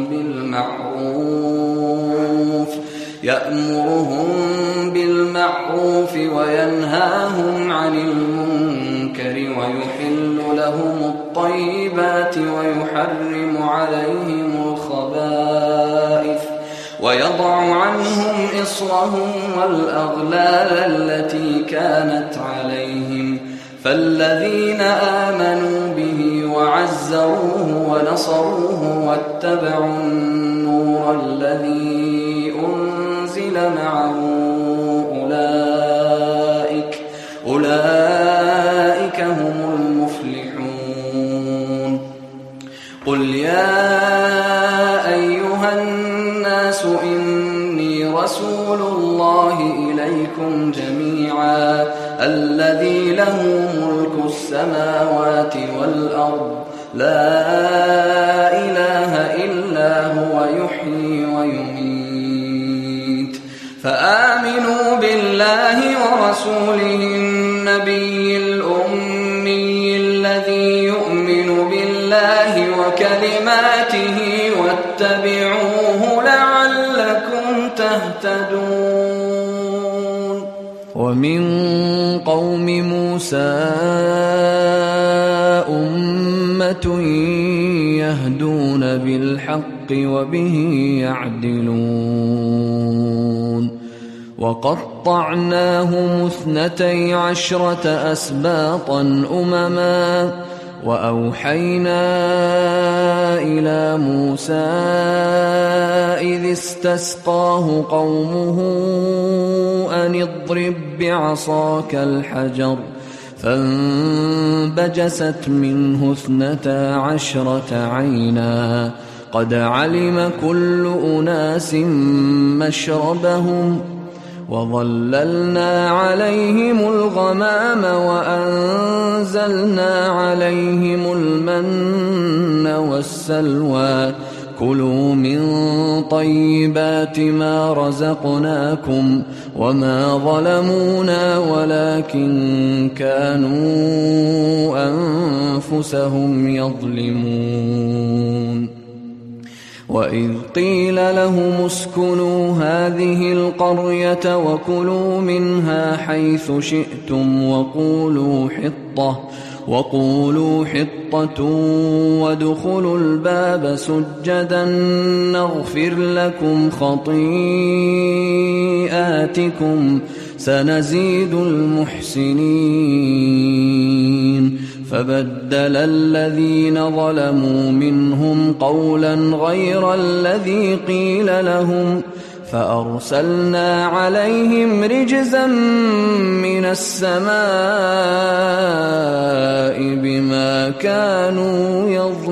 بالمعروف يأمرهم بالمعروف وينهاهم عن المنكر ويحل لهم الطيبات ويحرم عليهم الخبائث ويضع عنهم إصرهم والأغلال التي كانت عليهم. فالذين آمنوا به وعزروه ونصروه واتبعوا النور الذي أنزل معه أولئك أولئك هم المفلحون. قل يا أيها الناس إني رسول الله إليكم جميعا الذي له ملك السماوات والأرض لا إله إلا هو يحيي ويميت. فآمنوا بالله ورسوله النبي الأمي الذي يؤمن بالله وكلماته واتبعوه لعلكم تهتدون. ومن قوم موسى أمة يهدون بالحق وبه يعدلون. وقطعناهم اثنتي عشرة أسباطا أمما وأوحينا إلى موسى إذ استسقاه قومه أن اضرب بعصاك الحجر فانبجست منه اثنتا عشرة عينا قد علم كل أناس مشربهم وظللنا عليهم الغمام وأنزلنا عليهم المن والسلوى كلوا من طيبات ما رزقناكم وما ظلمونا ولكن كانوا أنفسهم يظلمون. وإذ قيل لهم اسكنوا هذه القرية وكلوا منها حيث شئتم وقولوا حطة وقولوا حطة وادخلوا الباب سجدا نغفر لكم خطيئاتكم سنزيد المحسنين. فبدل الذين ظلموا منهم قولا غير الذي قيل لهم فأرسلنا عليهم رجزا من السماء بما كانوا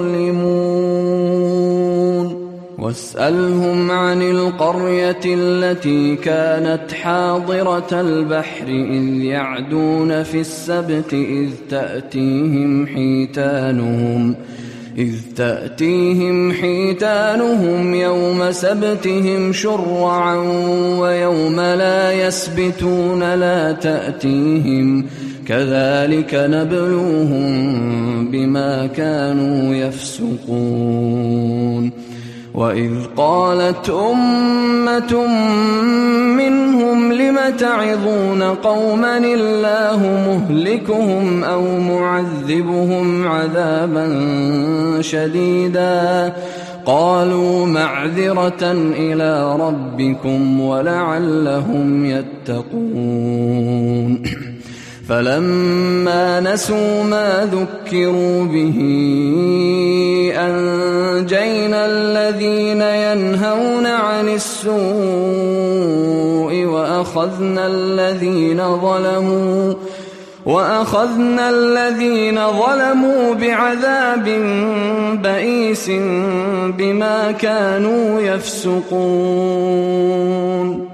يظلمون. واسألهم عن القرية التي كانت حاضرة البحر إذ يعدون في السبت إذ تأتيهم حيتانهم إذ تأتيهم حيتانهم يوم سبتهم شرعا ويوم لا يسبتون لا تأتيهم كذلك نبلوهم بما كانوا يفسقون. وإذ قالت أمة منهم لم تعظون قوما الله مهلكهم أو معذبهم عذابا شديدا قالوا معذرة إلى ربكم ولعلهم يتقون. فلما نسوا ما ذكروا به أنجينا الذين ينهون عن السوء وأخذنا الذين ظلموا وأخذنا الذين ظلموا بعذاب بئيس بما كانوا يفسقون.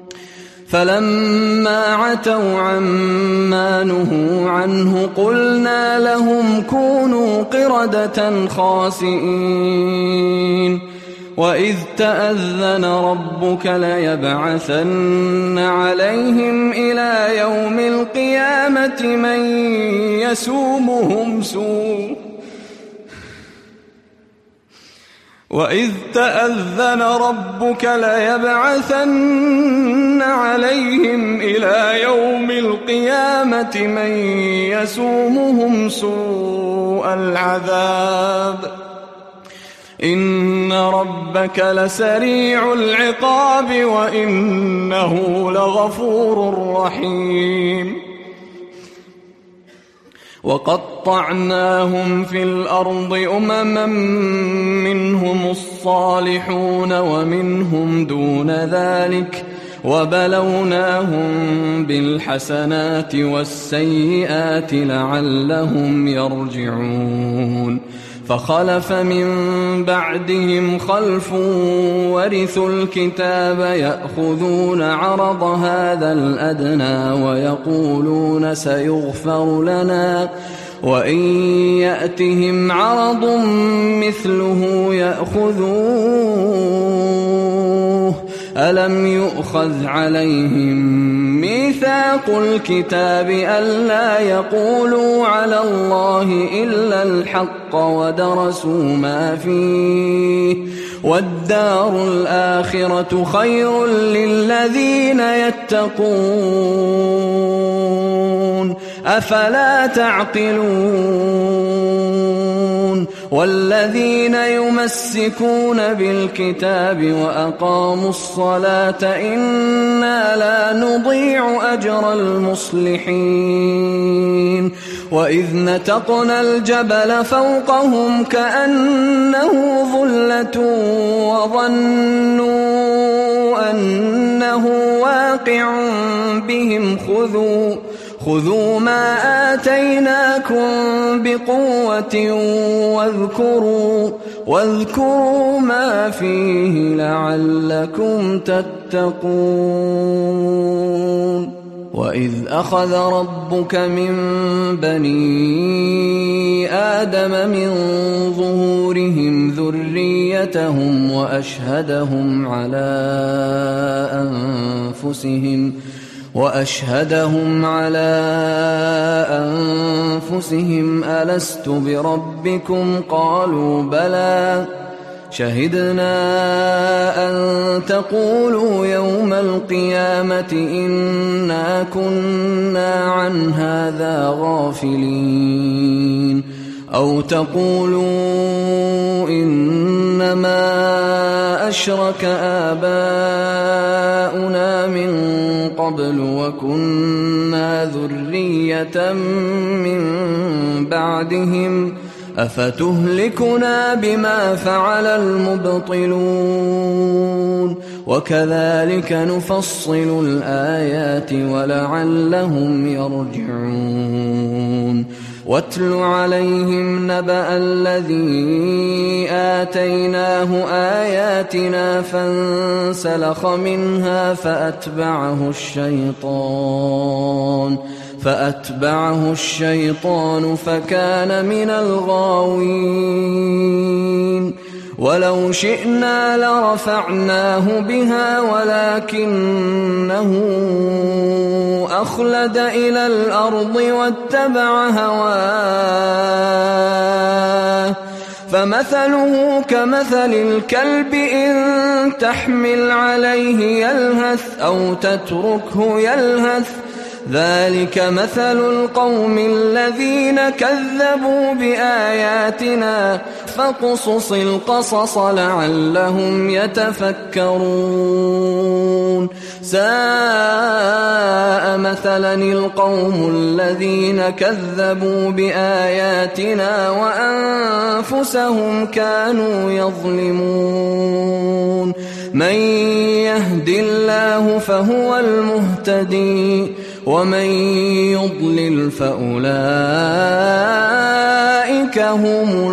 فلما عتوا عما نهوا عنه قلنا لهم كونوا قردة خاسئين. وإذ تأذن ربك ليبعثن عليهم إلى يوم القيامة من يسومهم سوء وإذ تأذن ربك ليبعثن عليهم إلى يوم القيامة من يسومهم سوء العذاب إن ربك لسريع العقاب وإنه لغفور رحيم. وقطعناهم في الأرض أمما منهم الصالحون ومنهم دون ذلك وبلوناهم بالحسنات والسيئات لعلهم يرجعون. فخلف من بعدهم خلف ورثوا الكتاب يأخذون عرض هذا الأدنى ويقولون سيغفر لنا وإن يأتهم عرض مثله يأخذوه ألم يؤخذ عليهم ميثاق الكتاب ألا يقولوا على الله إلا الحق ودرسوا ما فيه والدار الآخرة خير للذين يتقون أفلا تعقلون. والذين يمسكون بالكتاب وأقاموا الصلاة إنا لا نضيع أجر المصلحين. وإذ نتقنا الجبل فوقهم كأنه ظلة وظنوا أنه واقع بهم خذوا خذوا ما آتيناكم بقوة واذكروا واذكروا ما فيه لعلكم تتقون. وإذ أخذ ربك من بني آدم من ظهورهم ذريتهم ذريتهم وأشهدهم على أنفسهم وأشهدهم على أنفسهم ألست بربكم قالوا بلى شهدنا أن تقولوا يوم القيامة إنا كنا عن هذا غافلين أو تقولوا إنما أشرك آباؤنا من قبل وكنا ذرية من بعدهم أفتهلكنا بما فعل المبطلون وكذلك نفصل الآيات ولعلهم يرجعون واتل عليهم نبأ الذي آتيناه آياتنا فانسلخ منها فأتبعه الشيطان فأتبعه الشيطان فكان من الغاوين ولو شئنا لرفعناه بها ولكنه أخلد إلى الأرض واتبع هواه فمثله كمثل الكلب إن تحمل عليه يلهث أو تتركه يلهث ذلك مثل القوم الذين كذبوا بآياتنا فاقصص القصص لعلهم يتفكرون ساء مثلا القوم الذين كذبوا بآياتنا وأنفسهم كانوا يظلمون من يهد الله فهو المهتدي ومن يضلل فأولئك هم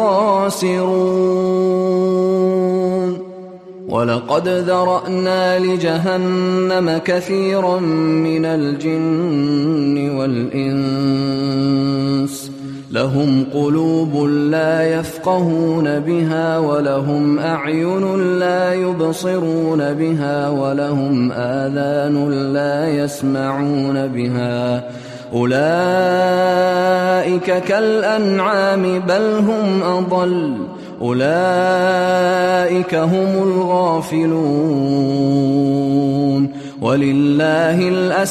الخاسرون ولقد ذرأنا لجهنم كثيرا من الجن والإنس لهم قلوب لا يفقهون بها ولهم أعين لا يبصرون بها ولهم آذان لا يسمعون بها أولئك كالأنعام بل هم أضل أولئك هم الغافلون ولله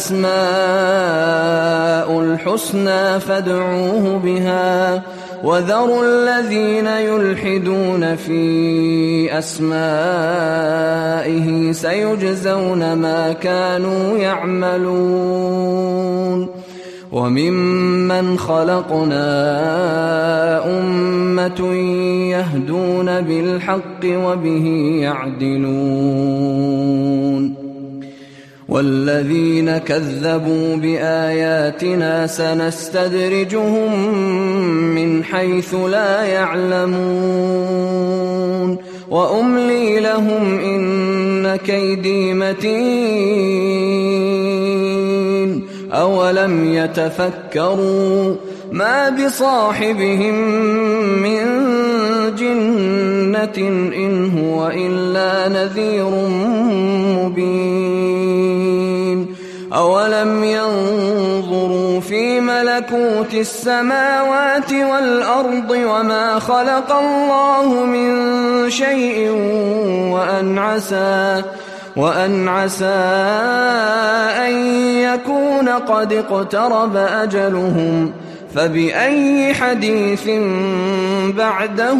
الأسماء الحسنى فادعوه بها وذروا الذين يلحدون في أسمائه سيجزون ما كانوا يعملون وممن خلقنا أمة يهدون بالحق وبه يعدلون والذين كذبوا بآياتنا سنستدرجهم من حيث لا يعلمون وأملي لهم إن كيدي متين أولم يتفكروا ما بصاحبهم من جنة إن هو إلا نذير مبين أولم ينظروا في ملكوت السماوات والأرض وما خلق الله من شيء وأن عسى وأن عسى أن يكون قد اقترب أجلهم فبأي حديث بعده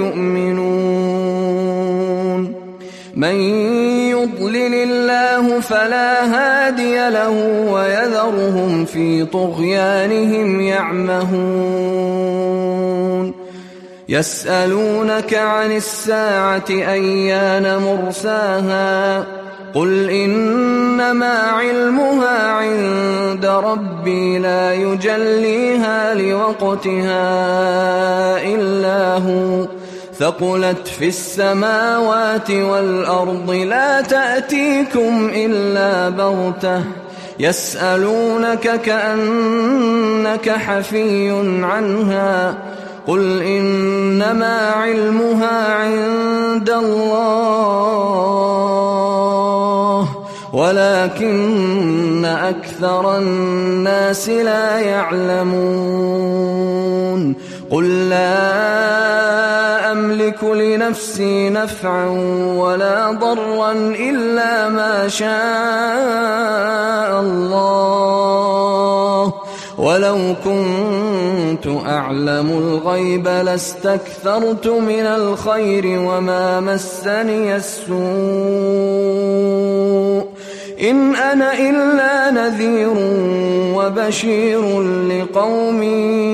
يؤمنون من يضلل الله فلا هادي له ويذرهم في طغيانهم يعمهون يسألونك عن الساعة أيان مرساها قل إنما علمها عند ربي لا يجليها لوقتها إلا هو ثقلت في السماوات والأرض لا تأتيكم إلا بغتة يسألونك كأنك حفي عنها قل إنما علمها عند الله ولكن أكثر الناس لا يعلمون قل لا أملك لنفسي نفعا ولا ضرا إلا ما شاء الله ولو كنت أعلم الغيب لاستكثرت من الخير وما مسني السوء إن أنا إلا نذير وبشير لقوم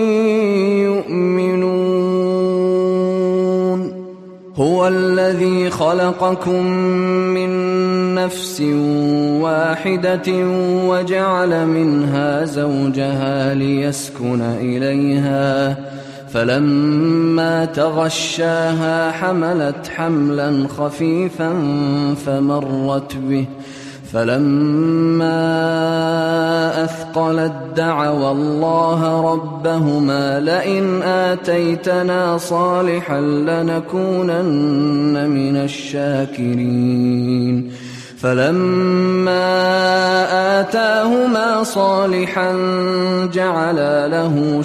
يؤمنون هو الذي خلقكم من نفس واحدة وجعل منها زوجها ليسكن إليها فلما تغشاها حملت حملا خفيفا فمرت به فلما أثقلت دعوا الله ربهما لئن آتيتنا صالحا لنكونن من الشاكرين فلما آتاهما صالحا جعلا له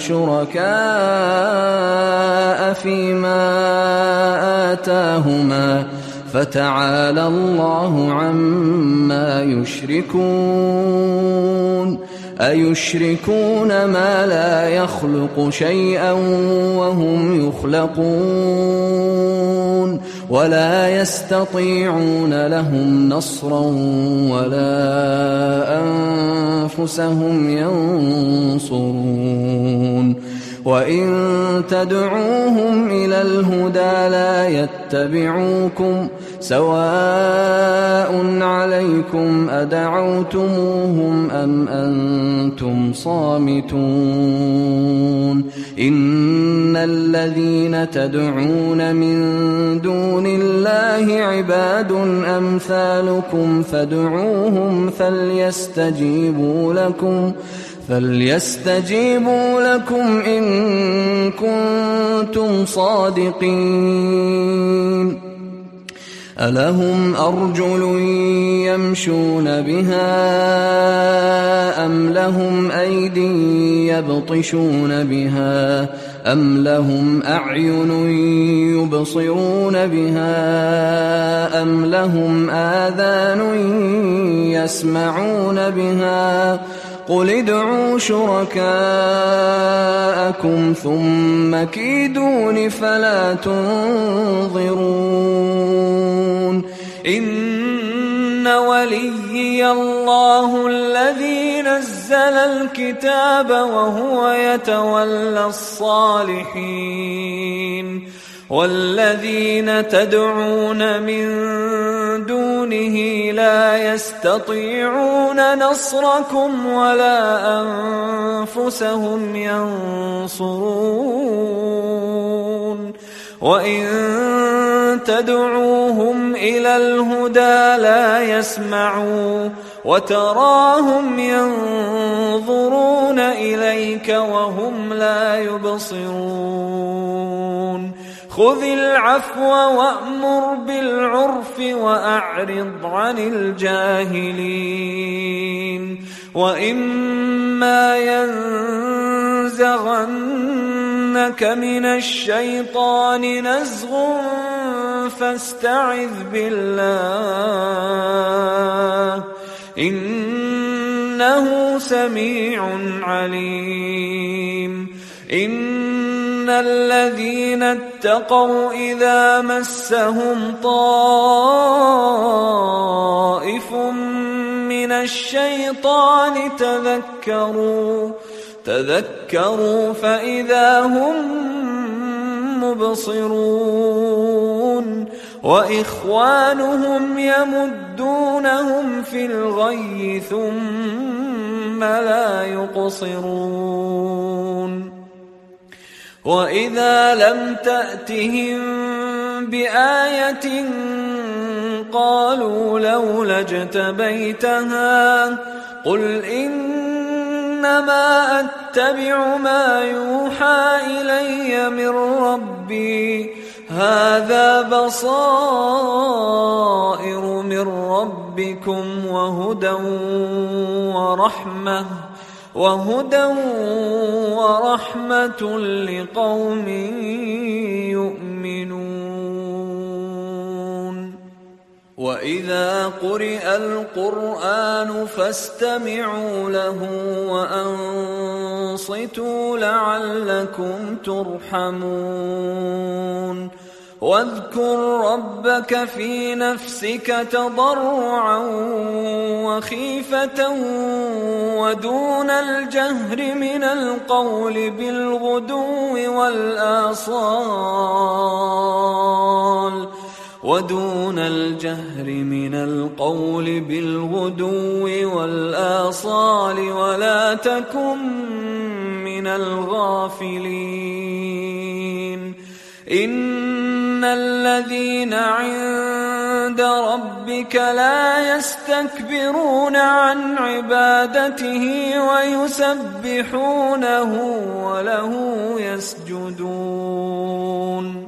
شركاء فيما آتاهما فتعالى الله عما يشركون أيشركون ما لا يخلق شيئا وهم يخلقون ولا يستطيعون لهم نصرا ولا أنفسهم ينصرون وإن تدعوهم إلى الهدى لا يتبعوكم سواء عليكم أدعوتموهم أم أنتم صامتون إن الذين تدعون من دون الله عباد أمثالكم فادعوهم فليستجيبوا لكم فليستجيبوا لكم إن كنتم صادقين ألهم أرجل يمشون بها أم لهم أيد يبطشون بها أم لهم أعين يبصرون بها أم لهم آذان يسمعون بها قل ادعوا شركاءكم ثم كيدون فلا تنظرون إن وليي الله الذي نزل الكتاب وهو يتولى الصالحين والذين تدعون من دونه لا يستطيعون نصركم ولا أنفسهم ينصرون وإن تدعوهم إلى الهدى لا يسمعوا وتراهم ينظرون إليك وهم لا يبصرون خذ العفو وأمر بالعرف وأعرض عن الجاهلين وإما ينزغنك من الشيطان نزغ فاستعذ بالله إنه سميع عليم إن الذين اتقوا إذا مسهم طائف من الشيطان تذكروا تذكروا فإذا هم مبصرون وإخوانهم يمدونهم في الغي ثم لا يقصرون وإذا لم تأتهم بآية قالوا لولا اجتبيتها قل إن إنما أتبع ما يوحى إلي من ربي هذا بصائر من ربكم وهدى ورحمة وهدى ورحمة لقوم يؤمنون. وإذا قرئ القرآن فاستمعوا له وأنصتوا لعلكم ترحمون. واذكر ربك في نفسك تضرعا وخيفة ودون الجهر من القول بالغدو والآصال ودون الجهر من القول بالغدو والآصال ولا تكن من الغافلين. إن الذين عند ربك لا يستكبرون عن عبادته ويسبحونه وله يسجدون.